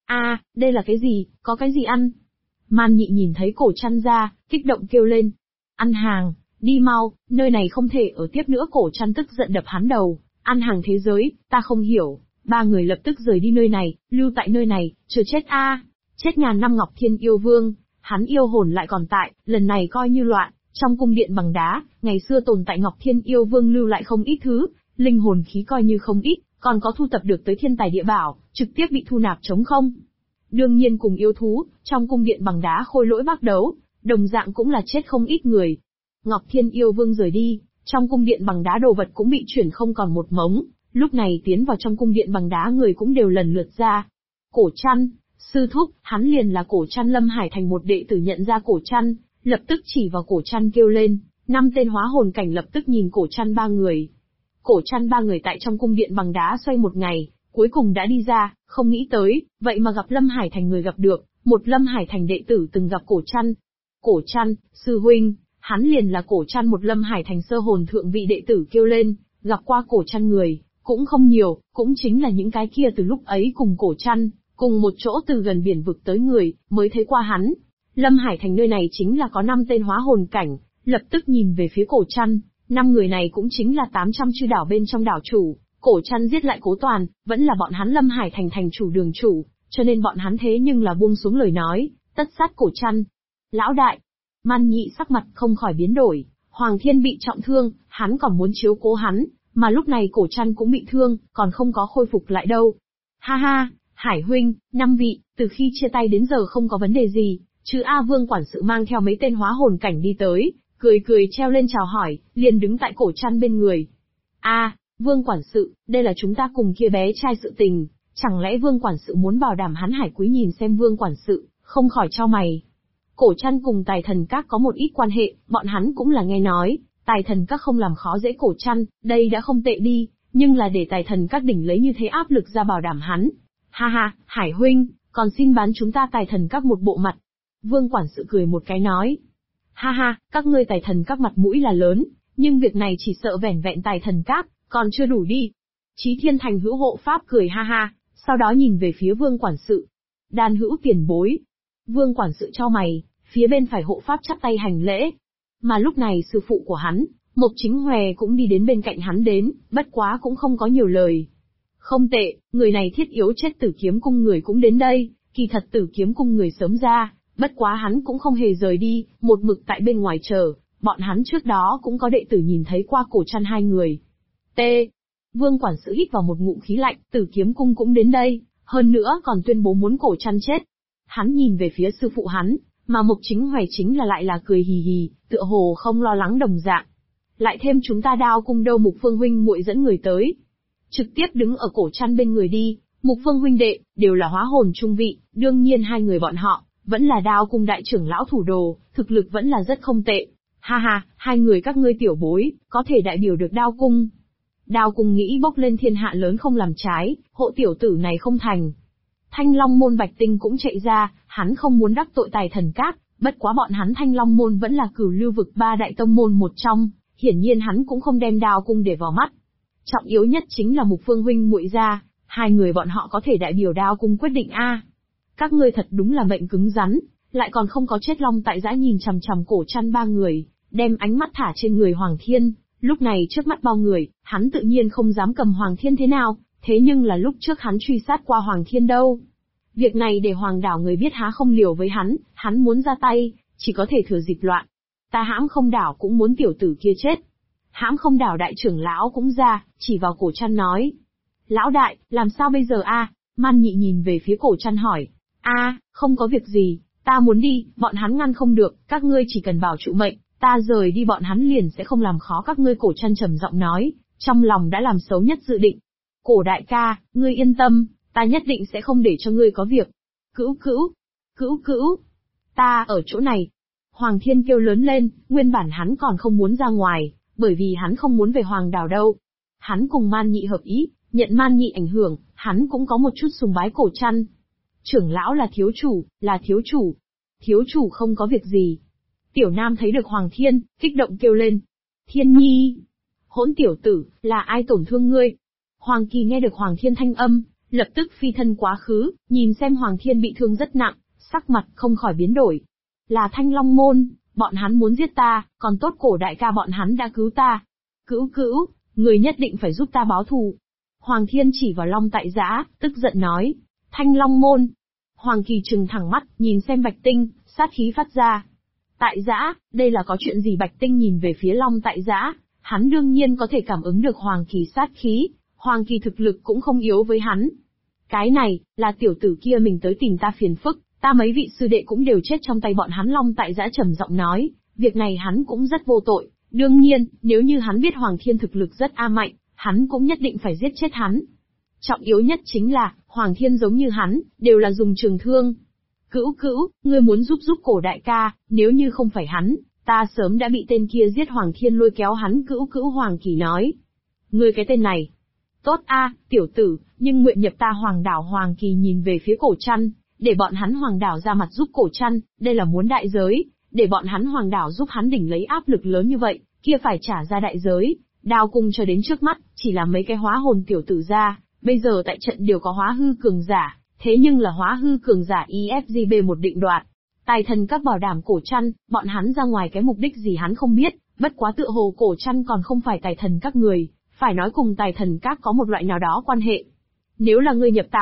Đây là cái gì, có cái gì ăn? Man Nhị nhìn thấy cổ chăn ra, kích động kêu lên. Ăn hàng, đi mau, nơi này không thể ở tiếp nữa. Cổ chăn tức giận đập hắn đầu, ăn hàng thế giới, ta không hiểu. Ba người lập tức rời đi nơi này, lưu tại nơi này, chưa chết chết ngàn năm. Ngọc Thiên Yêu Vương, hắn yêu hồn lại còn tại, lần này coi như loạn. Trong cung điện bằng đá, ngày xưa tồn tại Ngọc Thiên Yêu Vương lưu lại không ít thứ, linh hồn khí coi như không ít, còn có thu tập được tới thiên tài địa bảo, trực tiếp bị thu nạp trống không. Đương nhiên cùng yêu thú, trong cung điện bằng đá khôi lỗi bác đấu, đồng dạng cũng là chết không ít người. Ngọc Thiên Yêu Vương rời đi, trong cung điện bằng đá đồ vật cũng bị chuyển không còn một mống, lúc này tiến vào trong cung điện bằng đá người cũng đều lần lượt ra. Cổ chăn, sư thúc, hắn liền là cổ chăn. Lâm Hải Thành một đệ tử nhận ra cổ chăn, lập tức chỉ vào cổ chăn kêu lên, 5 tên hóa hồn cảnh lập tức nhìn cổ chăn ba người. Cổ chăn ba người tại trong cung điện bằng đá xoay một ngày, cuối cùng đã đi ra, không nghĩ tới, vậy mà gặp Lâm Hải Thành người gặp được, một Lâm Hải Thành đệ tử từng gặp cổ chăn. Cổ chăn, sư huynh, hắn liền là cổ chăn. Một Lâm Hải Thành sơ hồn thượng vị đệ tử kêu lên, gặp qua cổ chăn người, cũng không nhiều, cũng chính là những cái kia từ lúc ấy cùng cổ chăn, cùng một chỗ từ gần biển vực tới người, mới thấy qua hắn. Lâm Hải Thành nơi này chính là có 5 tên hóa hồn cảnh, lập tức nhìn về phía cổ chăn, 5 người này cũng chính là 800 chư đảo bên trong đảo chủ, cổ chăn giết lại Cố Toàn, vẫn là bọn hắn Lâm Hải Thành thành chủ đường chủ, cho nên bọn hắn thế nhưng là buông xuống lời nói, tất sát cổ chăn. Lão đại, Man Nhị sắc mặt không khỏi biến đổi, Hoàng Thiên bị trọng thương, hắn còn muốn chiếu cố hắn, mà lúc này cổ chăn cũng bị thương, còn không có khôi phục lại đâu. Ha ha, Hải huynh, 5 vị, từ khi chia tay đến giờ không có vấn đề gì. Chứ Vương quản sự mang theo mấy tên hóa hồn cảnh đi tới, cười cười treo lên chào hỏi, liền đứng tại cổ chăn bên người. Vương quản sự, đây là chúng ta cùng kia bé trai sự tình, chẳng lẽ Vương quản sự muốn bảo đảm hắn Hải Quý? Nhìn xem Vương quản sự, không khỏi chau mày. Cổ chăn cùng Tài Thần Các có một ít quan hệ, bọn hắn cũng là nghe nói, Tài Thần Các không làm khó dễ cổ chăn, đây đã không tệ đi, nhưng là để Tài Thần Các đỉnh lấy như thế áp lực ra bảo đảm hắn. Ha ha, Hải huynh, còn xin bán chúng ta Tài Thần Các một bộ mặt. Vương quản sự cười một cái nói. Ha ha, các ngươi Tài Thần Các mặt mũi là lớn, nhưng việc này chỉ sợ vẻn vẹn Tài Thần Các, còn chưa đủ đi. Chí Thiên Thành Hữu hộ pháp cười ha ha, sau đó nhìn về phía Vương quản sự. Đan hữu tiền bối. Vương quản sự chau mày, phía bên phải hộ pháp chắp tay hành lễ. Mà lúc này sư phụ của hắn, Mộc Chính Hòe cũng đi đến bên cạnh hắn đến, bất quá cũng không có nhiều lời. Không tệ, người này thiết yếu chết Tử Kiếm Cung người cũng đến đây, kỳ thật Tử Kiếm Cung người sớm ra, bất quá hắn cũng không hề rời đi, một mực tại bên ngoài chờ, bọn hắn trước đó cũng có đệ tử nhìn thấy qua Cổ Trăn hai người. T. Vương quản sự hít vào một ngụm khí lạnh, Tử Kiếm Cung cũng đến đây, hơn nữa còn tuyên bố muốn Cổ Trăn chết. Hắn nhìn về phía sư phụ hắn, mà Mộc Chính Hòe chính là lại là cười hì hì, tựa hồ không lo lắng đồng dạng. Lại thêm chúng ta Đao Cung đâu Mục Phương huynh muội dẫn người tới. Trực tiếp đứng ở Cổ Trăn bên người đi, Mục Phương huynh đệ, đều là hóa hồn trung vị, đương nhiên hai người bọn họ, vẫn là Đao Cung đại trưởng lão thủ đồ, thực lực vẫn là rất không tệ. Ha ha, hai người các ngươi tiểu bối, có thể đại biểu được Đao Cung. Đao Cung nghĩ bốc lên thiên hạ lớn không làm trái, hộ tiểu tử này không thành. Thanh Long môn Bạch Tinh cũng chạy ra, hắn không muốn đắc tội Tài Thần Các, bất quá bọn hắn Thanh Long môn vẫn là cửu lưu vực ba đại tông môn một trong, hiển nhiên hắn cũng không đem Đao Cung để vào mắt. Trọng yếu nhất chính là Mục Phương huynh muội ra, hai người bọn họ có thể đại biểu Đao Cung quyết định a. Các ngươi thật đúng là mệnh cứng rắn, lại còn không có chết Long tại Giã nhìn chằm chằm Cổ Trăn ba người, đem ánh mắt thả trên người Hoàng Thiên, lúc này trước mắt bao người, hắn tự nhiên không dám cầm Hoàng Thiên thế nào, thế nhưng là lúc trước hắn truy sát qua Hoàng Thiên đâu. Việc này để Hoàng đảo người biết há không liều với hắn muốn ra tay, chỉ có thể thừa dịp loạn. Ta Hãm Không đảo cũng muốn tiểu tử kia chết. Hãm Không đảo đại trưởng lão cũng ra, chỉ vào Cổ Trăn nói. Lão đại, làm sao bây giờ a? Man Nhị nhìn về phía Cổ Trăn hỏi. Không có việc gì, ta muốn đi, bọn hắn ngăn không được, các ngươi chỉ cần bảo trụ mệnh, ta rời đi bọn hắn liền sẽ không làm khó các ngươi. Cổ Trăn trầm giọng nói, trong lòng đã làm xấu nhất dự định. Cổ đại ca, ngươi yên tâm, ta nhất định sẽ không để cho ngươi có việc. Cữu, ta ở chỗ này. Hoàng Thiên kêu lớn lên, nguyên bản hắn còn không muốn ra ngoài, bởi vì hắn không muốn về Hoàng đảo đâu. Hắn cùng Man Nhị hợp ý, nhận Man Nhị ảnh hưởng, hắn cũng có một chút sùng bái Cổ Trăn. Trưởng lão là thiếu chủ, Thiếu chủ không có việc gì. Tiểu Nam thấy được Hoàng Thiên, kích động kêu lên. Thiên Nhi! Hỗn tiểu tử, là ai tổn thương ngươi? Hoàng Kỳ nghe được Hoàng Thiên thanh âm, lập tức phi thân quá khứ, nhìn xem Hoàng Thiên bị thương rất nặng, sắc mặt không khỏi biến đổi. Là Thanh Long môn, bọn hắn muốn giết ta, còn tốt Cổ đại ca bọn hắn đã cứu ta. Cữu, người nhất định phải giúp ta báo thù. Hoàng Thiên chỉ vào Long tại Giã, tức giận nói. Thanh Long môn. Hoàng Kỳ trừng thẳng mắt, nhìn xem Bạch Tinh, sát khí phát ra. Tại Giã, đây là có chuyện gì? Bạch Tinh nhìn về phía Long tại Giã, hắn đương nhiên có thể cảm ứng được Hoàng Kỳ sát khí, Hoàng Kỳ thực lực cũng không yếu với hắn. Cái này, là tiểu tử kia mình tới tìm ta phiền phức, ta mấy vị sư đệ cũng đều chết trong tay bọn hắn. Long tại Giã trầm giọng nói, việc này hắn cũng rất vô tội, đương nhiên, nếu như hắn biết Hoàng Thiên thực lực rất mạnh, hắn cũng nhất định phải giết chết hắn. Trọng yếu nhất chính là, Hoàng Thiên giống như hắn, đều là dùng trường thương. Cữu, ngươi muốn giúp Cổ đại ca, nếu như không phải hắn, ta sớm đã bị tên kia giết. Hoàng Thiên lôi kéo hắn. Cữu, Hoàng Kỳ nói. Ngươi cái tên này. Tốt tiểu tử, nhưng nguyện nhập ta Hoàng đảo. Hoàng Kỳ nhìn về phía Cổ Trăn, để bọn hắn Hoàng đảo ra mặt giúp Cổ Trăn, đây là muốn đại giới, để bọn hắn Hoàng đảo giúp hắn đỉnh lấy áp lực lớn như vậy, kia phải trả ra đại giới. Đao Cung cho đến trước mắt, chỉ là mấy cái hóa hồn tiểu tử ra, bây giờ tại trận đều có hóa hư cường giả, thế nhưng là hóa hư cường giả IFGB một định đoạt. Tài Thần Các bảo đảm Cổ Trăn, bọn hắn ra ngoài cái mục đích gì hắn không biết, bất quá tựa hồ Cổ Trăn còn không phải Tài Thần Các người, phải nói cùng Tài Thần Các có một loại nào đó quan hệ. Nếu là ngươi nhập ta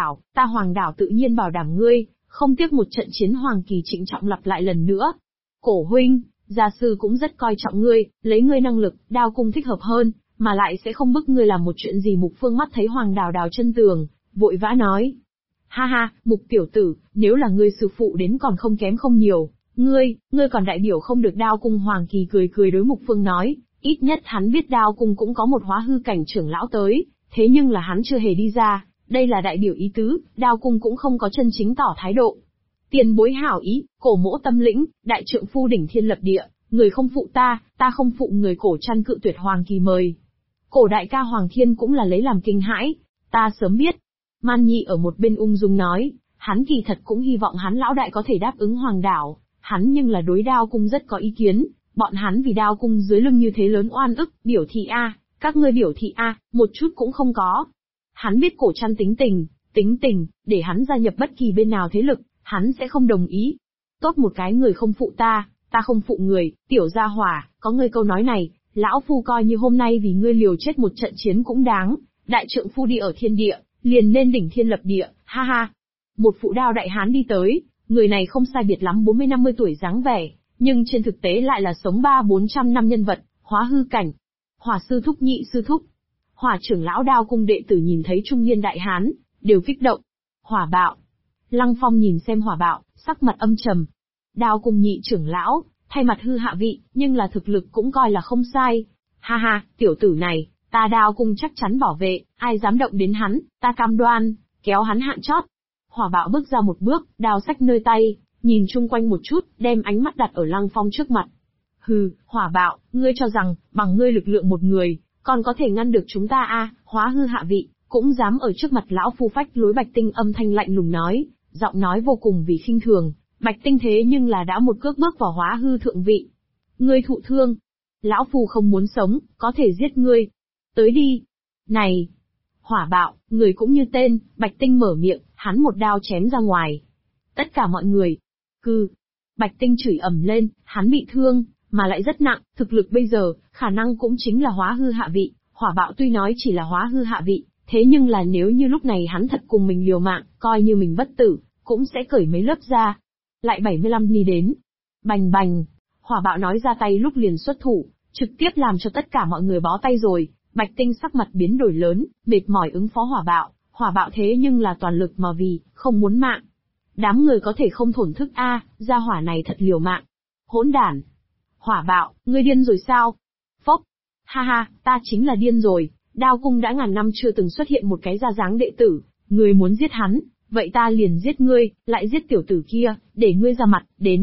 Hoàng đảo tự nhiên bảo đảm ngươi, không tiếc một trận chiến. Hoàng Kỳ trịnh trọng lặp lại lần nữa. Cổ huynh, gia sư cũng rất coi trọng ngươi, lấy ngươi năng lực, Đao Cung thích hợp hơn, mà lại sẽ không bức ngươi làm một chuyện gì. Mục Phương mắt thấy Hoàng đảo đào chân tường, vội vã nói. Ha, Mục tiểu tử, nếu là ngươi sư phụ đến còn không kém không nhiều, ngươi còn đại biểu không được Đao Cung. Hoàng Kỳ cười đối Mục Phương nói, ít nhất hắn biết Đao Cung cũng có một hóa hư cảnh trưởng lão tới, thế nhưng là hắn chưa hề đi ra, đây là đại biểu ý tứ, Đao Cung cũng không có chân chính tỏ thái độ. Tiền bối hảo ý, Cổ mỗ tâm lĩnh, đại trượng phu đỉnh thiên lập địa, người không phụ ta không phụ người. Cổ Trăn cự tuyệt. Hoàng Kỳ mời. Cổ đại ca Hoàng Thiên cũng là lấy làm kinh hãi, ta sớm biết. Man Nhị ở một bên ung dung nói, hắn kỳ thật cũng hy vọng hắn lão đại có thể đáp ứng Hoàng đảo, hắn nhưng là đối Đao Cung rất có ý kiến, bọn hắn vì Đao Cung dưới lưng như thế lớn oan ức, biểu thị các ngươi biểu thị một chút cũng không có. Hắn biết Cổ Trăn tính tình, để hắn gia nhập bất kỳ bên nào thế lực, hắn sẽ không đồng ý. Tốt một cái người không phụ ta, ta không phụ người, tiểu gia hỏa, có ngươi câu nói này, lão phu coi như hôm nay vì ngươi liều chết một trận chiến cũng đáng, đại trượng phu đi ở thiên địa, liền nên đỉnh thiên lập địa, ha ha. Một phụ đao đại hán đi tới, người này không sai biệt lắm 40-50 tuổi dáng vẻ, nhưng trên thực tế lại là sống 300-400 năm nhân vật, hóa hư cảnh. Hỏa sư thúc, nhị sư thúc. Hỏa trưởng lão Đao cung đệ tử nhìn thấy trung niên đại hán, đều kích động. Hỏa bạo. Lăng Phong nhìn xem hỏa bạo, sắc mặt âm trầm. Đao cung nhị trưởng lão, thay mặt hư hạ vị, nhưng là thực lực cũng coi là không sai. Ha ha, tiểu tử này, ta Đao cung chắc chắn bảo vệ, ai dám động đến hắn, ta cam đoan, kéo hắn hạn chót. Hỏa bạo bước ra một bước, đao sách nơi tay, nhìn chung quanh một chút, đem ánh mắt đặt ở Lăng Phong trước mặt. Hừ, hỏa bạo, ngươi cho rằng, bằng ngươi lực lượng một người, còn có thể ngăn được chúng ta à, hóa hư hạ vị, cũng dám ở trước mặt lão phu phách lối. Bạch Tinh âm thanh lạnh lùng nói, giọng nói vô cùng vì khinh thường. Bạch Tinh thế nhưng là đã một cước bước vào hóa hư thượng vị. Ngươi thụ thương. Lão phu không muốn sống, có thể giết ngươi. Tới đi. Này. Hỏa bạo, người cũng như tên, Bạch Tinh mở miệng, hắn một đao chém ra ngoài. Tất cả mọi người. Cư. Bạch Tinh chửi ầm lên, hắn bị thương, mà lại rất nặng, thực lực bây giờ, khả năng cũng chính là hóa hư hạ vị. Hỏa bạo tuy nói chỉ là hóa hư hạ vị, thế nhưng là nếu như lúc này hắn thật cùng mình liều mạng, coi như mình bất tử, cũng sẽ cởi mấy lớp da. Lại 75 ni đến. Bành bành. Hỏa bạo nói ra tay lúc liền xuất thủ, trực tiếp làm cho tất cả mọi người bó tay rồi. Bạch Tinh sắc mặt biến đổi lớn, mệt mỏi ứng phó hỏa bạo thế nhưng là toàn lực mà vì, không muốn mạng. Đám người có thể không thổn thức a, gia hỏa này thật liều mạng. Hỗn đản. Hỏa bạo, ngươi điên rồi sao? Phốc. Ha ha, ta chính là điên rồi, Đao cung đã ngàn năm chưa từng xuất hiện một cái ra dáng đệ tử, ngươi muốn giết hắn, vậy ta liền giết ngươi, lại giết tiểu tử kia, để ngươi ra mặt, đến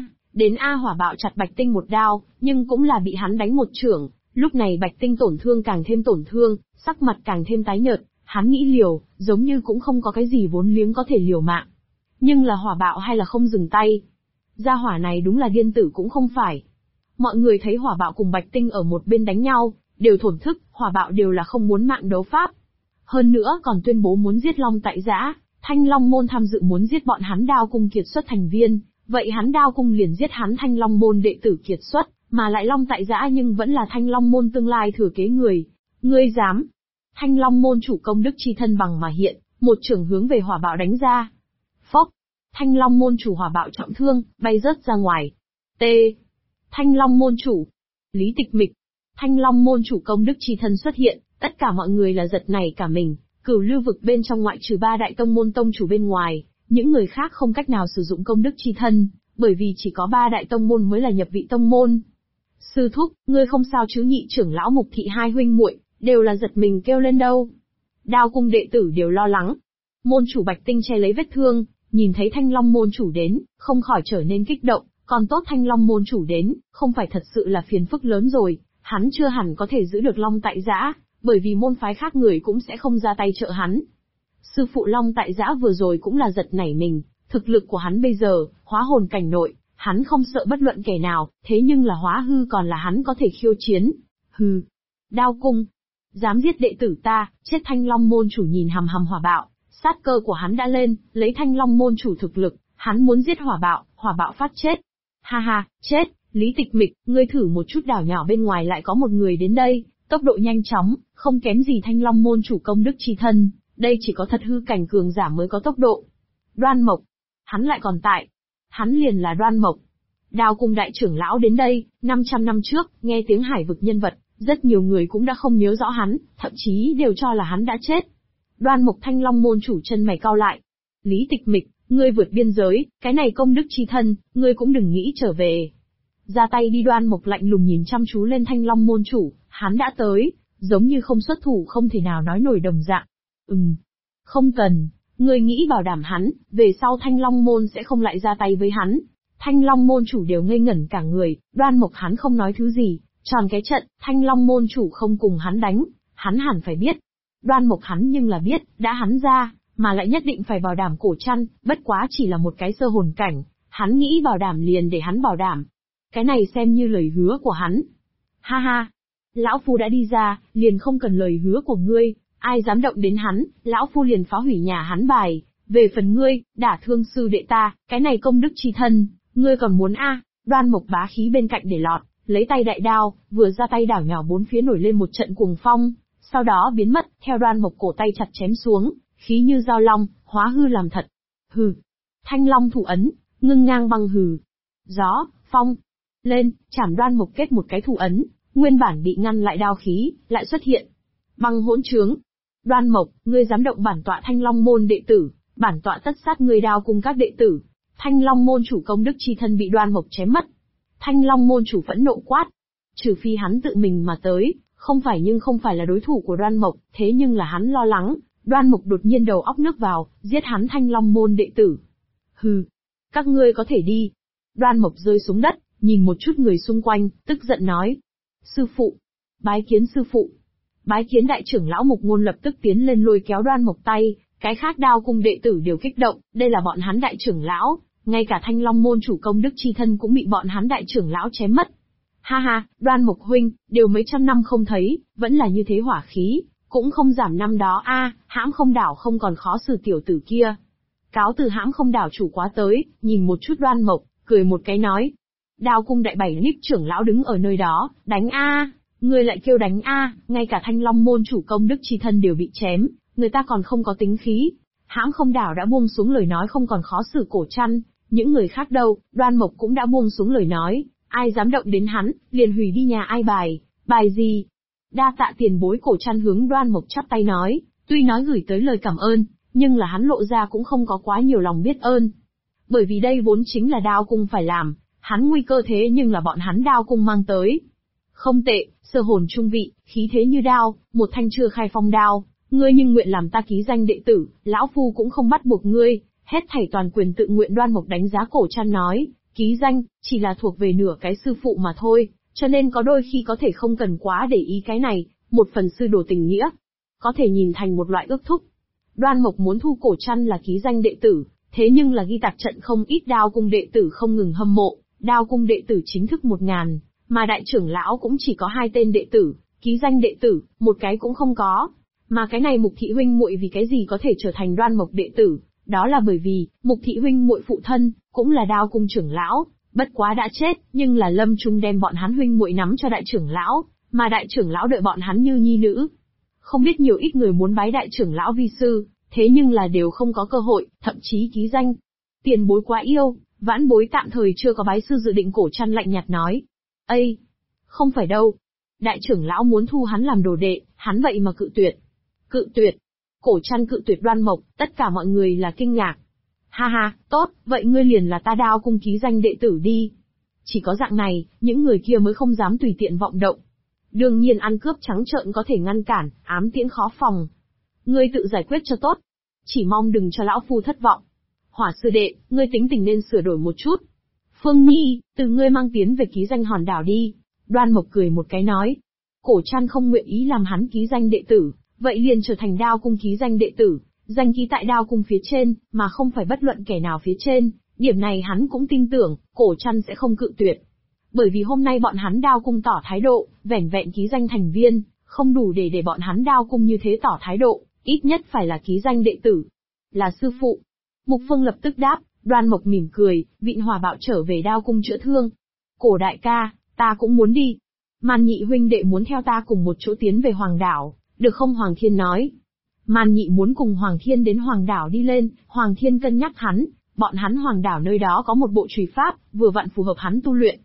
a, hỏa bạo chặt Bạch Tinh một đao, nhưng cũng là bị hắn đánh một chưởng. Lúc này Bạch Tinh tổn thương càng thêm tổn thương, sắc mặt càng thêm tái nhợt, hắn nghĩ liều, giống như cũng không có cái gì vốn liếng có thể liều mạng. Nhưng là hỏa bạo hay là không dừng tay. Gia hỏa này đúng là điên tử cũng không phải. Mọi người thấy hỏa bạo cùng Bạch Tinh ở một bên đánh nhau, đều thổn thức, hỏa bạo đều là không muốn mạng đấu pháp. Hơn nữa còn tuyên bố muốn giết Long tại giã, Thanh Long môn tham dự muốn giết bọn hắn Đao cung kiệt xuất thành viên, vậy hắn Đao cung liền giết hắn Thanh Long môn đệ tử kiệt xuất. Mà lại Long tại giã nhưng vẫn là Thanh Long môn tương lai thừa kế người. Ngươi dám? Thanh Long môn chủ công đức chi thân bằng mà hiện, một chưởng hướng về hỏa bạo đánh ra. Phốc! Thanh Long môn chủ hỏa bạo trọng thương, bay rớt ra ngoài. T. Thanh Long môn chủ. Lý Tịch Mịch. Thanh Long môn chủ công đức chi thân xuất hiện, tất cả mọi người là giật nảy cả mình. Cửu lưu vực bên trong ngoại trừ 3 đại tông môn tông chủ bên ngoài, những người khác không cách nào sử dụng công đức chi thân, bởi vì chỉ có 3 đại tông môn mới là nhập vị tông môn. Sư thúc, ngươi không sao chứ? Nhị trưởng lão Mục Thị hai huynh muội đều là giật mình kêu lên đâu. Đao cung đệ tử đều lo lắng. Môn chủ Bạch Tinh che lấy vết thương, nhìn thấy Thanh Long môn chủ đến, không khỏi trở nên kích động, còn tốt Thanh Long môn chủ đến, không phải thật sự là phiền phức lớn rồi, hắn chưa hẳn có thể giữ được Long tại giã, bởi vì môn phái khác người cũng sẽ không ra tay trợ hắn. Sư phụ Long tại giã vừa rồi cũng là giật nảy mình, thực lực của hắn bây giờ, hóa hồn cảnh nội. Hắn không sợ bất luận kẻ nào, thế nhưng là hóa hư còn là hắn có thể khiêu chiến. Hừ. Đao cung. Dám giết đệ tử ta, chết! Thanh Long môn chủ nhìn hằm hằm hỏa bạo, sát cơ của hắn đã lên, lấy Thanh Long môn chủ thực lực, hắn muốn giết hỏa bạo phát chết. Ha ha, chết! Lý Tịch Mịch, ngươi thử một chút, đảo nhỏ bên ngoài lại có một người đến đây, tốc độ nhanh chóng, không kém gì Thanh Long môn chủ công đức chi thân, đây chỉ có thật hư cảnh cường giả mới có tốc độ. Đoan Mộc. Hắn lại còn tại. Hắn liền là Đoan Mộc. Đao cung đại trưởng lão đến đây, 500 năm trước, nghe tiếng hải vực nhân vật, rất nhiều người cũng đã không nhớ rõ hắn, thậm chí đều cho là hắn đã chết. Đoan Mộc. Thanh Long môn chủ chân mày cau lại. Lý Tịch Mịch, ngươi vượt biên giới, cái này công đức chi thân, ngươi cũng đừng nghĩ trở về. Ra tay đi! Đoan Mộc lạnh lùng nhìn chăm chú lên Thanh Long môn chủ, hắn đã tới, giống như không xuất thủ không thể nào nói nổi đồng dạng. Không cần. Ngươi nghĩ bảo đảm hắn, về sau Thanh Long môn sẽ không lại ra tay với hắn. Thanh Long môn chủ đều ngây ngẩn cả người, Đoan Mộc hắn không nói thứ gì, tròn cái trận, Thanh Long môn chủ không cùng hắn đánh, hắn hẳn phải biết. Đoan Mộc hắn nhưng là biết, đã hắn ra, mà lại nhất định phải bảo đảm cổ trăn, bất quá chỉ là một cái sơ hồn cảnh, hắn nghĩ bảo đảm liền để hắn bảo đảm. Cái này xem như lời hứa của hắn. Ha ha, lão phu đã đi ra, liền không cần lời hứa của ngươi. Ai dám động đến hắn, lão phu liền phá hủy nhà hắn bài. Về phần ngươi, đả thương sư đệ ta, cái này công đức chi thân, Ngươi còn muốn a? Đoan Mộc bá khí bên cạnh để lọt, lấy tay đại đao, vừa ra tay đảo nhỏ bốn phía nổi lên một trận cuồng phong, sau đó biến mất, theo Đoan Mộc cổ tay chặt chém xuống, khí như dao long, hóa hư làm thật. Hừ. Thanh long thủ ấn, ngưng ngang băng hừ. Gió, phong. Lên, chảm Đoan Mộc kết một cái thủ ấn, nguyên bản bị ngăn lại đao khí, lại xuất hiện. Băng hỗn trướng. Đoan Mộc, ngươi dám động bản tọa Thanh Long môn đệ tử, bản tọa tất sát ngươi đao cùng các đệ tử. Thanh Long môn chủ công đức chi thân bị Đoan Mộc chém mất. Thanh Long môn chủ phẫn nộ quát. Trừ phi hắn tự mình mà tới, không phải là đối thủ của Đoan Mộc, thế nhưng là hắn lo lắng, Đoan Mộc đột nhiên đầu óc nước vào, giết hắn Thanh Long môn đệ tử. Hừ, các ngươi có thể đi. Đoan Mộc rơi xuống đất, nhìn một chút người xung quanh, tức giận nói. Sư phụ, bái kiến sư phụ. Bái kiến đại trưởng lão Mục Ngôn lập tức tiến lên lôi kéo Đoan Mộc tay, cái khác đao cung đệ tử đều kích động, đây là bọn hắn đại trưởng lão, ngay cả Thanh Long môn chủ công đức chi thân cũng bị bọn hắn đại trưởng lão chém mất. Ha ha, Đoan Mộc huynh, đều mấy trăm năm không thấy, vẫn là như thế hỏa khí, cũng không giảm năm đó a, Hãm Không đảo không còn khó xử tiểu tử kia. Cáo từ Hãm Không đảo chủ quá tới, nhìn một chút Đoan Mộc, cười một cái nói. Đao cung đại bảy níp trưởng lão đứng ở nơi đó, đánh a, ngươi lại kêu đánh a, ngay cả Thanh Long môn chủ công đức chi thân đều bị chém, người ta còn không có tính khí. Hãm Không đảo đã buông xuống lời nói không còn khó xử Cổ Trăn, những người khác đâu, Đoan Mộc cũng đã buông xuống lời nói, ai dám động đến hắn, liền hủy đi nhà ai bài, bài gì? Đa tạ tiền bối. Cổ Trăn hướng Đoan Mộc chắp tay nói, tuy nói gửi tới lời cảm ơn, nhưng là hắn lộ ra cũng không có quá nhiều lòng biết ơn. Bởi vì đây vốn chính là đao cung phải làm, hắn nguy cơ thế nhưng là bọn hắn đao cung mang tới. Không tệ, sơ hồn trung vị, khí thế như đao, một thanh chưa khai phong đao, ngươi nhưng nguyện làm ta ký danh đệ tử, lão phu cũng không bắt buộc ngươi, hết thảy toàn quyền tự nguyện. Đoan Mộc đánh giá Cổ Trăn nói, ký danh, chỉ là thuộc về nửa cái sư phụ mà thôi, cho nên có đôi khi có thể không cần quá để ý cái này, một phần sư đồ tình nghĩa, có thể nhìn thành một loại ước thúc. Đoan Mộc muốn thu Cổ Trăn là ký danh đệ tử, thế nhưng là ghi tạc trận không ít đao cung đệ tử không ngừng hâm mộ, đao cung đệ tử chính thức 1000, mà đại trưởng lão cũng chỉ có 2 tên đệ tử, ký danh đệ tử, một cái cũng không có. Mà cái này Mục thị huynh muội vì cái gì có thể trở thành Đoan Mộc đệ tử, đó là bởi vì, Mục thị huynh muội phụ thân, cũng là đao cung trưởng lão, bất quá đã chết, nhưng là Lâm Trung đem bọn hắn huynh muội nắm cho đại trưởng lão, mà đại trưởng lão đợi bọn hắn như nhi nữ. Không biết nhiều ít người muốn bái đại trưởng lão vi sư, thế nhưng là đều không có cơ hội, thậm chí ký danh. Tiền bối quá yêu, vãn bối tạm thời chưa có bái sư dự định. Cổ Trăn lạnh nhạt nói. Ây, không phải đâu. Đại trưởng lão muốn thu hắn làm đồ đệ, hắn vậy mà cự tuyệt. Cự tuyệt. Cổ Trăn cự tuyệt Đoan Mộc, tất cả mọi người là kinh ngạc. Ha ha, tốt, vậy ngươi liền là ta đao cung ký danh đệ tử đi. Chỉ có dạng này, những người kia mới không dám tùy tiện vọng động. Đương nhiên ăn cướp trắng trợn có thể ngăn cản, ám tiễn khó phòng. Ngươi tự giải quyết cho tốt. Chỉ mong đừng cho lão phu thất vọng. Hỏa sư đệ, ngươi tính tình nên sửa đổi một chút. Phương Nhi, từ ngươi mang tiến về ký danh hòn đảo đi. Đoan Mộc cười một cái nói. Cổ Trăn không nguyện ý làm hắn ký danh đệ tử, vậy liền trở thành đao cung ký danh đệ tử, danh ký tại đao cung phía trên, mà không phải bất luận kẻ nào phía trên. Điểm này hắn cũng tin tưởng, Cổ Trăn sẽ không cự tuyệt. Bởi vì hôm nay bọn hắn đao cung tỏ thái độ, vẻn vẹn ký danh thành viên, không đủ để bọn hắn đao cung như thế tỏ thái độ, ít nhất phải là ký danh đệ tử. Là sư phụ. Mục Phương lập tức đáp. Đoan Mộc mỉm cười, vịn hỏa bạo trở về đao cung chữa thương. Cổ đại ca, ta cũng muốn đi. Màn Nhị huynh đệ muốn theo ta cùng một chỗ tiến về Hoàng đảo, được không? Hoàng Thiên nói. Màn Nhị muốn cùng Hoàng Thiên đến Hoàng đảo đi lên, Hoàng Thiên cân nhắc hắn, bọn hắn Hoàng đảo nơi đó có một bộ trùy pháp, vừa vặn phù hợp hắn tu luyện.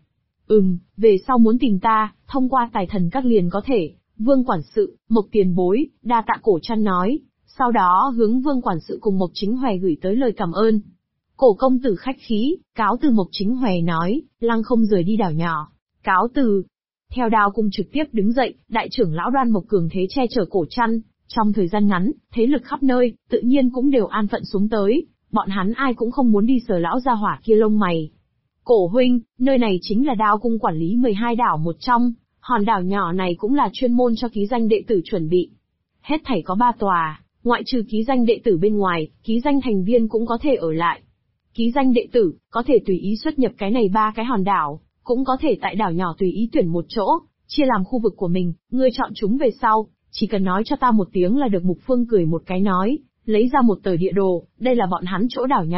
Về sau muốn tìm ta, thông qua tài thần các liền có thể. Vương quản sự, Mộc tiền bối, đa tạ. Cổ Trăn nói, sau đó hướng Vương quản sự cùng Mộc Chính Hoè gửi tới lời cảm ơn. Cổ công tử khách khí, cáo từ. Mộc Chính Hoè nói, lăng không rời đi đảo nhỏ. Cáo từ. Theo đao cung trực tiếp đứng dậy, đại trưởng lão Đoan Mộc cường thế che chở Cổ Trăn, trong thời gian ngắn, thế lực khắp nơi, tự nhiên cũng đều an phận xuống tới, bọn hắn ai cũng không muốn đi sờ lão gia hỏa kia lông mày. Cổ huynh, nơi này chính là đao cung quản lý 12 đảo một trong, hòn đảo nhỏ này cũng là chuyên môn cho ký danh đệ tử chuẩn bị. Hết thảy có 3 tòa, ngoại trừ ký danh đệ tử bên ngoài, ký danh thành viên cũng có thể ở lại. Ký danh đệ tử, có thể tùy ý xuất nhập cái này 3 cái hòn đảo, cũng có thể tại đảo nhỏ tùy ý tuyển một chỗ, chia làm khu vực của mình, ngươi chọn chúng về sau, chỉ cần nói cho ta một tiếng là được. Mục Phương cười một cái nói, lấy ra một tờ địa đồ, đây là bọn hắn chỗ đảo nhỏ,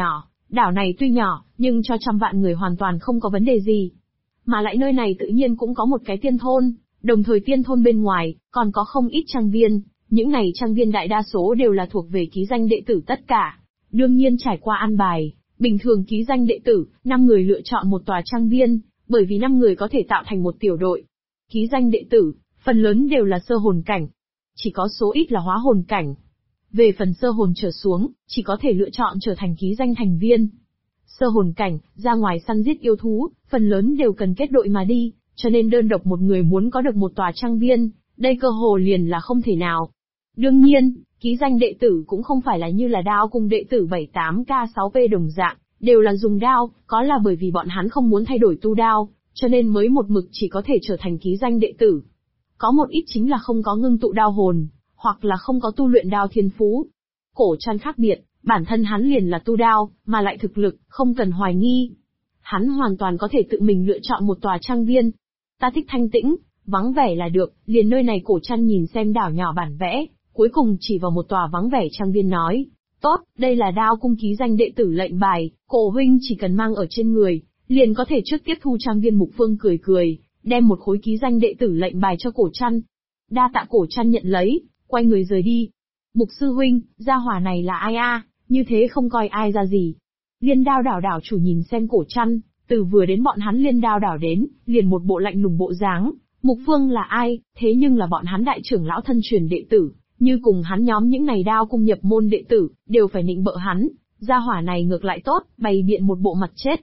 Đảo này tuy nhỏ, nhưng cho trăm vạn người hoàn toàn không có vấn đề gì. Mà lại nơi này tự nhiên cũng có một cái tiên thôn, đồng thời tiên thôn bên ngoài, còn có không ít trang viên, những này trang viên đại đa số đều là thuộc về ký danh đệ tử tất cả. Đương nhiên trải qua an bài, bình thường ký danh đệ tử, 5 người lựa chọn một tòa trang viên, bởi vì 5 người có thể tạo thành một tiểu đội. Ký danh đệ tử, phần lớn đều là sơ hồn cảnh, chỉ có số ít là hóa hồn cảnh. Về phần sơ hồn trở xuống, chỉ có thể lựa chọn trở thành ký danh thành viên. Sơ hồn cảnh, ra ngoài săn giết yêu thú, phần lớn đều cần kết đội mà đi, cho nên đơn độc một người muốn có được một tòa trang viên, đây cơ hồ liền là không thể nào. Đương nhiên, ký danh đệ tử cũng không phải là như là đao cung đệ tử 78K6P đồng dạng, đều là dùng đao, có là bởi vì bọn hắn không muốn thay đổi tu đao, cho nên mới một mực chỉ có thể trở thành ký danh đệ tử. Có một ít chính là không có ngưng tụ đao hồn, hoặc là không có tu luyện đao thiên phú. Cổ Trăn khác biệt, bản thân hắn liền là tu đao, mà lại thực lực, không cần hoài nghi. Hắn hoàn toàn có thể tự mình lựa chọn một tòa trang viên. Ta thích thanh tĩnh, vắng vẻ là được, liền nơi này Cổ Trăn nhìn xem đảo nhỏ bản vẽ, cuối cùng chỉ vào một tòa vắng vẻ trang viên nói. Tốt, đây là đao cung ký danh đệ tử lệnh bài, Cổ huynh chỉ cần mang ở trên người, liền có thể trước tiếp thu trang viên. Mục Phương cười cười, đem một khối ký danh đệ tử lệnh bài cho Cổ Trăn. Đa tạ. Cổ Trăn nhận lấy, quay người rời đi. Mục sư huynh, gia hỏa này là ai a? Như thế không coi ai ra gì. Liên Đao đảo đảo chủ nhìn xem Cổ Trăn, từ vừa đến bọn hắn Liên Đao đảo đến, liền một bộ lạnh lùng bộ dáng. Mục Phương là ai, thế nhưng là bọn hắn đại trưởng lão thân truyền đệ tử, như cùng hắn nhóm những này đao cung nhập môn đệ tử, đều phải nịnh bợ hắn. Gia hỏa này ngược lại tốt, bày biện một bộ mặt chết.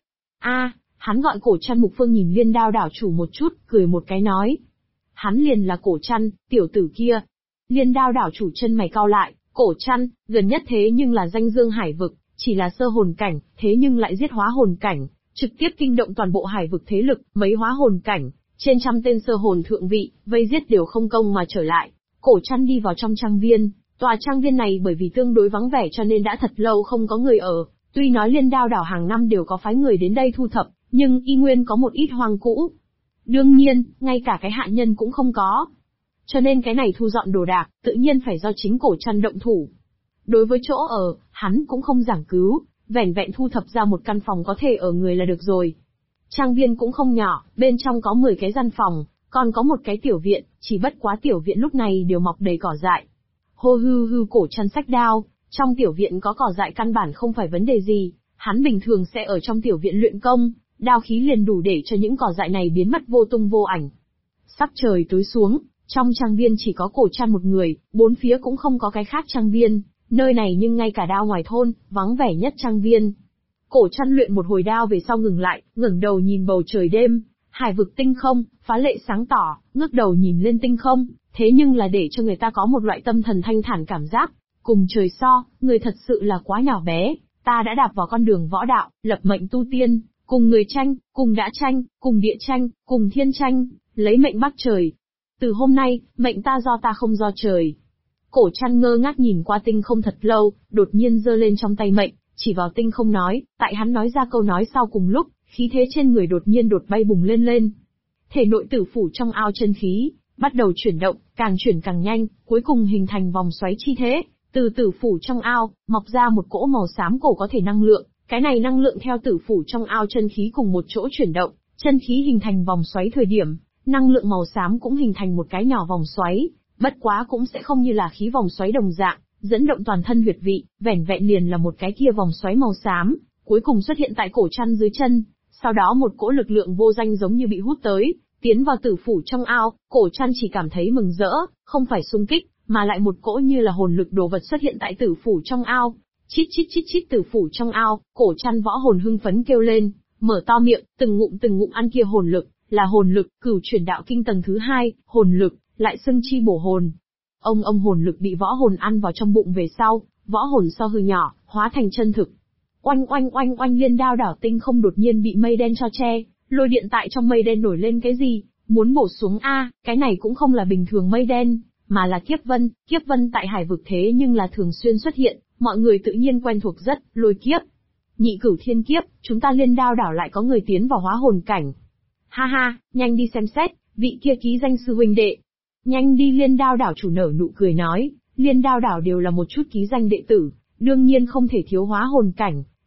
Hắn gọi Cổ Trăn. Mục Phương nhìn Liên Đao đảo chủ một chút, cười một cái nói. Hắn liền là Cổ Trăn, tiểu tử kia. Liên Đao đảo chủ chân mày cau lại, Cổ Trăn, gần nhất thế nhưng là danh dương hải vực, chỉ là sơ hồn cảnh, thế nhưng lại giết hóa hồn cảnh, trực tiếp kinh động toàn bộ hải vực thế lực, mấy hóa hồn cảnh, trên trăm tên sơ hồn thượng vị, vây giết đều không công mà trở lại. Cổ Trăn đi vào trong trang viên, tòa trang viên này bởi vì tương đối vắng vẻ cho nên đã thật lâu không có người ở, tuy nói Liên Đao đảo hàng năm đều có phái người đến đây thu thập, nhưng y nguyên có một ít hoang cũ. Đương nhiên, ngay cả cái hạ nhân cũng không có. Cho nên cái này thu dọn đồ đạc, tự nhiên phải do chính Cổ Trăn động thủ. Đối với chỗ ở, hắn cũng không giảng cứu, vẻn vẹn thu thập ra một căn phòng có thể ở người là được rồi. Trang viên cũng không nhỏ, bên trong có 10 cái gian phòng, còn có một cái tiểu viện, chỉ bất quá tiểu viện lúc này đều mọc đầy cỏ dại. Hô hư hư. Cổ Trăn xách đao, trong tiểu viện có cỏ dại căn bản không phải vấn đề gì, hắn bình thường sẽ ở trong tiểu viện luyện công, đao khí liền đủ để cho những cỏ dại này biến mất vô tung vô ảnh. Sắc trời tối xuống, trong trang viên chỉ có Cổ Trăn một người, bốn phía cũng không có cái khác trang viên, nơi này nhưng ngay cả đao ngoài thôn, vắng vẻ nhất trang viên. Cổ Trăn luyện một hồi đao về sau ngừng lại, ngẩng đầu nhìn bầu trời đêm, hải vực tinh không, phá lệ sáng tỏ, ngước đầu nhìn lên tinh không, thế nhưng là để cho người ta có một loại tâm thần thanh thản cảm giác. Cùng trời so, người thật sự là quá nhỏ bé, ta đã đạp vào con đường võ đạo, lập mệnh tu tiên, cùng người tranh, cùng đã tranh, cùng địa tranh, cùng thiên tranh, lấy mệnh bắt trời. Từ hôm nay, mệnh ta do ta không do trời. Cổ Trăn ngơ ngác nhìn qua tinh không thật lâu, đột nhiên giơ lên trong tay mệnh, chỉ vào tinh không nói. Tại hắn nói ra câu nói sau cùng lúc, khí thế trên người đột nhiên đột bay bùng lên. Thể nội tử phủ trong ao chân khí bắt đầu chuyển động, càng chuyển càng nhanh, cuối cùng hình thành vòng xoáy chi thế. Từ tử phủ trong ao mọc ra một cỗ màu xám cổ có thể năng lượng, cái này năng lượng theo tử phủ trong ao chân khí cùng một chỗ chuyển động, chân khí hình thành vòng xoáy thời điểm, năng lượng màu xám cũng hình thành một cái nhỏ vòng xoáy, bất quá cũng sẽ không như là khí vòng xoáy đồng dạng, dẫn động toàn thân huyệt vị, vẻn vẹn liền là một cái kia vòng xoáy màu xám, cuối cùng xuất hiện tại Cổ Trăn dưới chân. Sau đó một cỗ lực lượng vô danh giống như bị hút tới, tiến vào tử phủ trong ao. Cổ Trăn chỉ cảm thấy mừng rỡ, không phải xung kích, mà lại một cỗ như là hồn lực đồ vật xuất hiện tại tử phủ trong ao. Chít chít chít chít. Tử phủ trong ao, Cổ Trăn võ hồn hưng phấn kêu lên, mở to miệng, từng ngụm ăn kia hồn lực, là hồn lực, cửu chuyển đạo kinh tầng thứ 2, hồn lực, lại xưng chi bổ hồn. Ông hồn lực bị võ hồn ăn vào trong bụng về sau, võ hồn so hư nhỏ, hóa thành chân thực. Oanh oanh oanh oanh. Liên Đao đảo tinh không đột nhiên bị mây đen cho che, lôi điện tại trong mây đen nổi lên cái gì, muốn bổ xuống cái này cũng không là bình thường mây đen, mà là kiếp vân tại hải vực thế nhưng là thường xuyên xuất hiện, mọi người tự nhiên quen thuộc rất, lôi kiếp. Nhị cửu thiên kiếp, chúng ta Liên Đao đảo lại có người tiến vào hóa hồn cảnh. Ha ha, nhanh đi xem xét, vị kia ký danh sư huynh đệ. Nhanh đi. Liên Đao đảo chủ nở nụ cười nói, Liên Đao đảo đều là một chút ký danh đệ tử, đương nhiên không thể thiếu hóa hồn cảnh,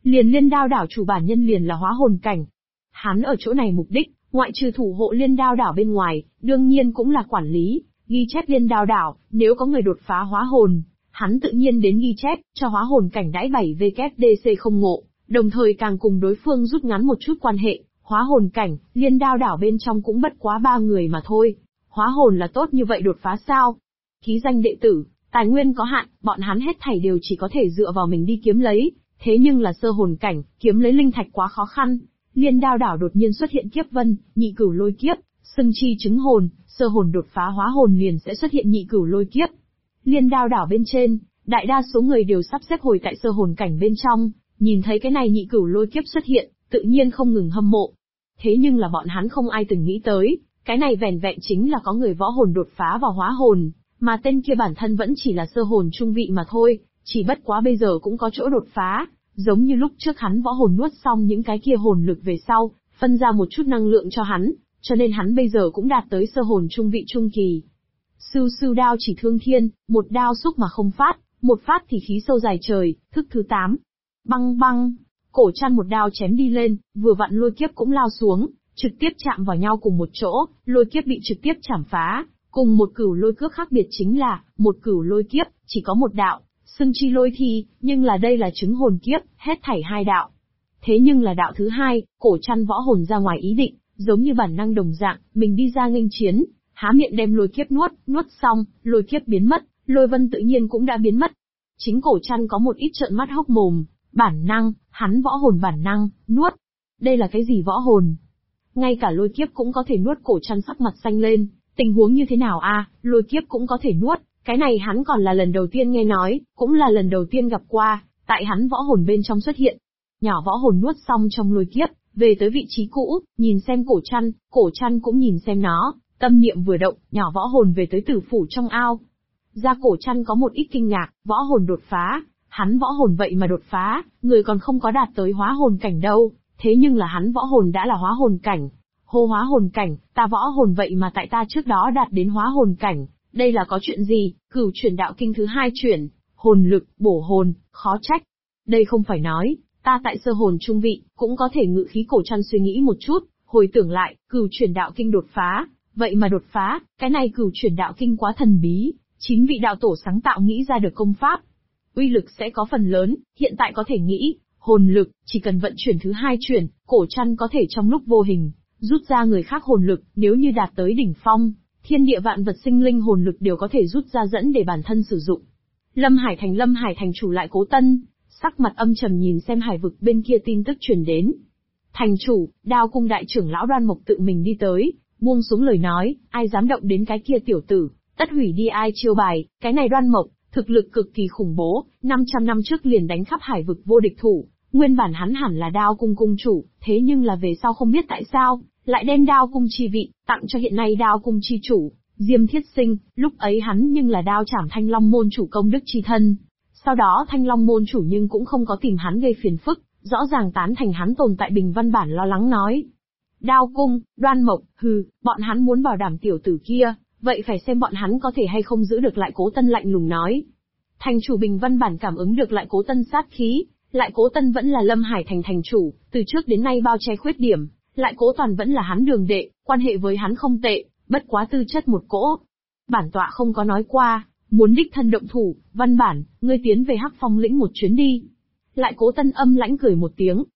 Liền Liên Đao đảo chủ bản nhân liền là hóa hồn cảnh. Hắn ở chỗ này mục đích, ngoại trừ thủ hộ Liên Đao đảo bên ngoài, đương nhiên cũng là quản lý, ghi chép Liên Đao đảo, nếu có người đột phá hóa hồn, hắn tự nhiên đến ghi chép, cho hóa hồn cảnh đãi 7WDC không ngộ, đồng thời càng cùng đối phương rút ngắn một chút quan hệ, hóa hồn cảnh, Liên Đao đảo bên trong cũng bất quá 3 người mà thôi. Hóa hồn là tốt như vậy đột phá sao? Ký danh đệ tử, tài nguyên có hạn, bọn hắn hết thảy đều chỉ có thể dựa vào mình đi kiếm lấy, thế nhưng là sơ hồn cảnh, kiếm lấy linh thạch quá khó khăn. Liên Đao đảo đột nhiên xuất hiện kiếp vân, nhị cửu lôi kiếp, xưng chi chứng hồn, sơ hồn đột phá hóa hồn liền sẽ xuất hiện nhị cửu lôi kiếp. Liên Đao đảo bên trên, đại đa số người đều sắp xếp hồi tại sơ hồn cảnh bên trong, nhìn thấy cái này nhị cửu lôi kiếp xuất hiện, tự nhiên không ngừng hâm mộ. Thế nhưng là bọn hắn không ai từng nghĩ tới, cái này vẻn vẹn chính là có người võ hồn đột phá vào hóa hồn, mà tên kia bản thân vẫn chỉ là sơ hồn trung vị mà thôi, chỉ bất quá bây giờ cũng có chỗ đột phá, giống như lúc trước hắn võ hồn nuốt xong những cái kia hồn lực về sau, phân ra một chút năng lượng cho hắn, cho nên hắn bây giờ cũng đạt tới sơ hồn trung vị trung kỳ. Sưu sưu đao chỉ thương thiên, một đao xúc mà không phát, một phát thì khí sâu dài trời, thức thứ 8. Băng băng, cổ chăn một đao chém đi lên, vừa vặn lôi kiếp cũng lao xuống, trực tiếp chạm vào nhau cùng một chỗ, lôi kiếp bị trực tiếp chảm phá. Cùng một cửu lôi cước khác biệt chính là, một cửu lôi kiếp, chỉ có một đạo, xưng chi lôi thi, nhưng là đây là chứng hồn kiếp, hết thảy 2 đạo. Thế nhưng là đạo thứ 2, cổ chăn võ hồn ra ngoài ý định, giống như bản năng đồng dạng, mình đi ra nghênh chiến, há miệng đem lôi kiếp nuốt xong, lôi kiếp biến mất, lôi vân tự nhiên cũng đã biến mất. Chính cổ chăn có một ít trợn mắt hốc mồm, bản năng, hắn võ hồn bản năng, nuốt. Đây là cái gì võ hồn? Ngay cả lôi kiếp cũng có thể nuốt, cổ chăn sắc mặt xanh lên, tình huống như thế nào a? Lôi kiếp cũng có thể nuốt, cái này hắn còn là lần đầu tiên nghe nói, cũng là lần đầu tiên gặp qua, tại hắn võ hồn bên trong xuất hiện. Nhỏ võ hồn nuốt xong trong lôi kiếp, về tới vị trí cũ, nhìn xem cổ chăn cũng nhìn xem nó, tâm niệm vừa động, nhỏ võ hồn về tới tử phủ trong ao. Ra cổ chăn có một ít kinh ngạc, võ hồn đột phá, hắn võ hồn vậy mà đột phá, người còn không có đạt tới hóa hồn cảnh đâu, thế nhưng là hắn võ hồn đã là hóa hồn cảnh. Hô hóa hồn cảnh, ta võ hồn vậy mà tại ta trước đó đạt đến hóa hồn cảnh, đây là có chuyện gì? Cửu chuyển đạo kinh thứ 2 chuyển, hồn lực, bổ hồn, khó trách. Đây không phải nói, ta tại sơ hồn trung vị, cũng có thể ngự khí. Cổ chăn suy nghĩ một chút, hồi tưởng lại, cửu chuyển đạo kinh đột phá, vậy mà đột phá, cái này cửu chuyển đạo kinh quá thần bí, 9 vị đạo tổ sáng tạo nghĩ ra được công pháp. Uy lực sẽ có phần lớn, hiện tại có thể nghĩ, hồn lực, chỉ cần vận chuyển thứ 2 chuyển, cổ chăn có thể trong lúc vô hình, rút ra người khác hồn lực, nếu như đạt tới đỉnh phong, thiên địa vạn vật sinh linh hồn lực đều có thể rút ra dẫn để bản thân sử dụng. Lâm Hải thành chủ lại Cố Tân, sắc mặt âm trầm nhìn xem hải vực bên kia tin tức truyền đến. Thành chủ, Đao cung đại trưởng lão Đoan Mộc tự mình đi tới, buông xuống lời nói, ai dám động đến cái kia tiểu tử, tất hủy đi ai chiêu bài, cái này Đoan Mộc, thực lực cực kỳ khủng bố, 500 năm trước liền đánh khắp hải vực vô địch thủ, nguyên bản hắn hẳn là Đao cung cung chủ, thế nhưng là về sau không biết tại sao, lại đem Đao cung chi vị, tặng cho hiện nay Đao cung chi chủ, Diêm Thiết Sinh, lúc ấy hắn nhưng là đao trảm Thanh Long môn chủ công đức chi thân. Sau đó Thanh Long môn chủ nhưng cũng không có tìm hắn gây phiền phức, rõ ràng tán thành hắn tồn tại. Bình văn bản lo lắng nói. Đao cung, Đoan Mộc, bọn hắn muốn bảo đảm tiểu tử kia, vậy phải xem bọn hắn có thể hay không giữ được. Lại Cố Tân lạnh lùng nói. Thành chủ Bình văn bản cảm ứng được Lại Cố Tân sát khí, Lại Cố Tân vẫn là Lâm Hải thành thành chủ, từ trước đến nay bao che khuyết điểm, Lại Cố Toàn vẫn là hắn đường đệ, quan hệ với hắn không tệ, bất quá tư chất một cỗ. Bản tọa không có nói qua, muốn đích thân động thủ, văn bản, ngươi tiến về Hắc Phong lĩnh một chuyến đi. Lại Cố Tân âm lãnh cười một tiếng.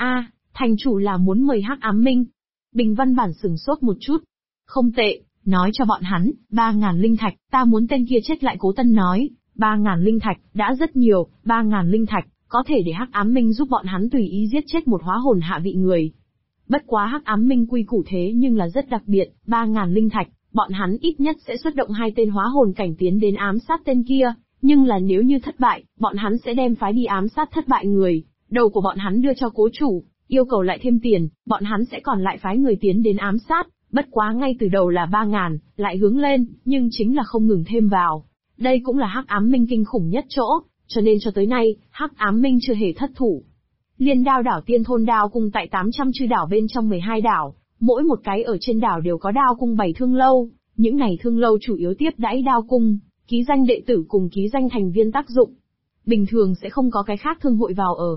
Thành chủ là muốn mời Hắc Ám Minh. Bình văn bản sừng sốt một chút. Không tệ, nói cho bọn hắn, 3.000 linh thạch, ta muốn tên kia chết. Lại Cố Tân nói, 3.000 linh thạch, đã rất nhiều, 3.000 linh thạch, có thể để Hắc Ám Minh giúp bọn hắn tùy ý giết chết một hóa hồn hạ vị người. Bất quá Hắc Ám Minh quy củ thế nhưng là rất đặc biệt, 3.000 linh thạch, bọn hắn ít nhất sẽ xuất động 2 tên hóa hồn cảnh tiến đến ám sát tên kia, nhưng là nếu như thất bại, bọn hắn sẽ đem phái đi ám sát thất bại người, đầu của bọn hắn đưa cho cố chủ, yêu cầu lại thêm tiền, bọn hắn sẽ còn lại phái người tiến đến ám sát, bất quá ngay từ đầu là 3.000, lại hướng lên, nhưng chính là không ngừng thêm vào. Đây cũng là Hắc Ám Minh kinh khủng nhất chỗ, cho nên cho tới nay, Hắc Ám Minh chưa hề thất thủ. Liên Đao đảo Tiên Thôn Đao cung tại 800 chư đảo bên trong 12 đảo, mỗi một cái ở trên đảo đều có Đao cung 7 thương lâu, những này thương lâu chủ yếu tiếp đãi Đao cung, ký danh đệ tử cùng ký danh thành viên tác dụng. Bình thường sẽ không có cái khác thương hội vào ở.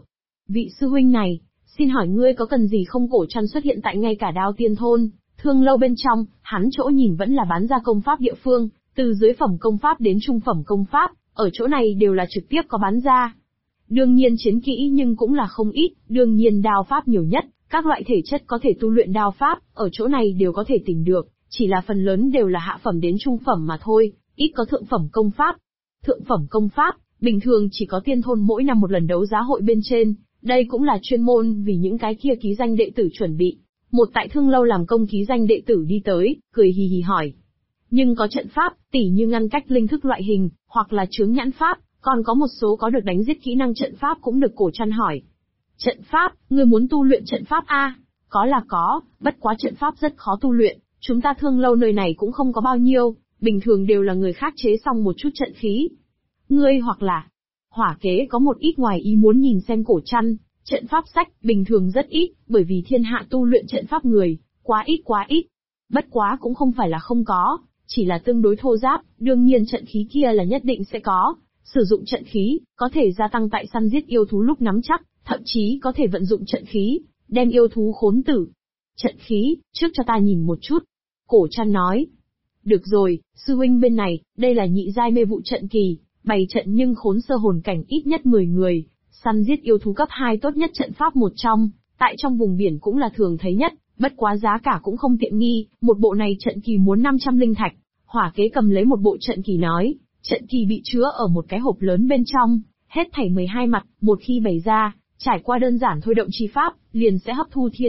Vị sư huynh này, xin hỏi ngươi có cần gì không? Cổ Trăn xuất hiện tại ngay cả Đao Tiên thôn, thương lâu bên trong, hắn chỗ nhìn vẫn là bán ra công pháp địa phương, từ dưới phẩm công pháp đến trung phẩm công pháp, ở chỗ này đều là trực tiếp có bán ra. Đương nhiên chiến kỹ nhưng cũng là không ít, đương nhiên đao pháp nhiều nhất, các loại thể chất có thể tu luyện đao pháp, ở chỗ này đều có thể tìm được, chỉ là phần lớn đều là hạ phẩm đến trung phẩm mà thôi, ít có thượng phẩm công pháp. Thượng phẩm công pháp, bình thường chỉ có tiên thôn mỗi năm một lần đấu giá hội bên trên, đây cũng là chuyên môn vì những cái kia ký danh đệ tử chuẩn bị. Một tại thương lâu làm công ký danh đệ tử đi tới, cười hì hì hỏi. Nhưng có trận pháp, tỉ như ngăn cách linh thức loại hình, hoặc là chướng nhãn pháp, còn có một số có được đánh giết kỹ năng trận pháp cũng được. Cổ Trăn hỏi. Trận pháp, ngươi muốn tu luyện trận pháp a? Có là có, bất quá trận pháp rất khó tu luyện, chúng ta thương lâu nơi này cũng không có bao nhiêu, bình thường đều là người khác chế xong một chút trận khí. Ngươi hoặc là Hỏa Kế có một ít ngoài ý muốn nhìn xem Cổ Trăn, trận pháp sách, bình thường rất ít, bởi vì thiên hạ tu luyện trận pháp người, quá ít. Bất quá cũng không phải là không có, chỉ là tương đối thô ráp, đương nhiên trận khí kia là nhất định sẽ có. Sử dụng trận khí, có thể gia tăng tại săn giết yêu thú lúc nắm chắc, thậm chí có thể vận dụng trận khí, đem yêu thú khốn tử. Trận khí, trước cho ta nhìn một chút. Cổ Trăn nói. Được rồi, sư huynh bên này, đây là nhị giai mê vụ trận kỳ, bày trận nhưng khốn sơ hồn cảnh ít nhất 10 người, săn giết yêu thú cấp 2 tốt nhất trận pháp một trong, tại trong vùng biển cũng là thường thấy nhất, bất quá giá cả cũng không tiện nghi, một bộ này trận kỳ muốn 500 linh thạch. Hỏa Kế cầm lấy một bộ trận kỳ nói, trận kỳ bị chứa ở một cái hộp lớn bên trong, hết thảy 12 mặt, một khi bày ra, trải qua đơn giản thôi động chi pháp, liền sẽ hấp thu thiên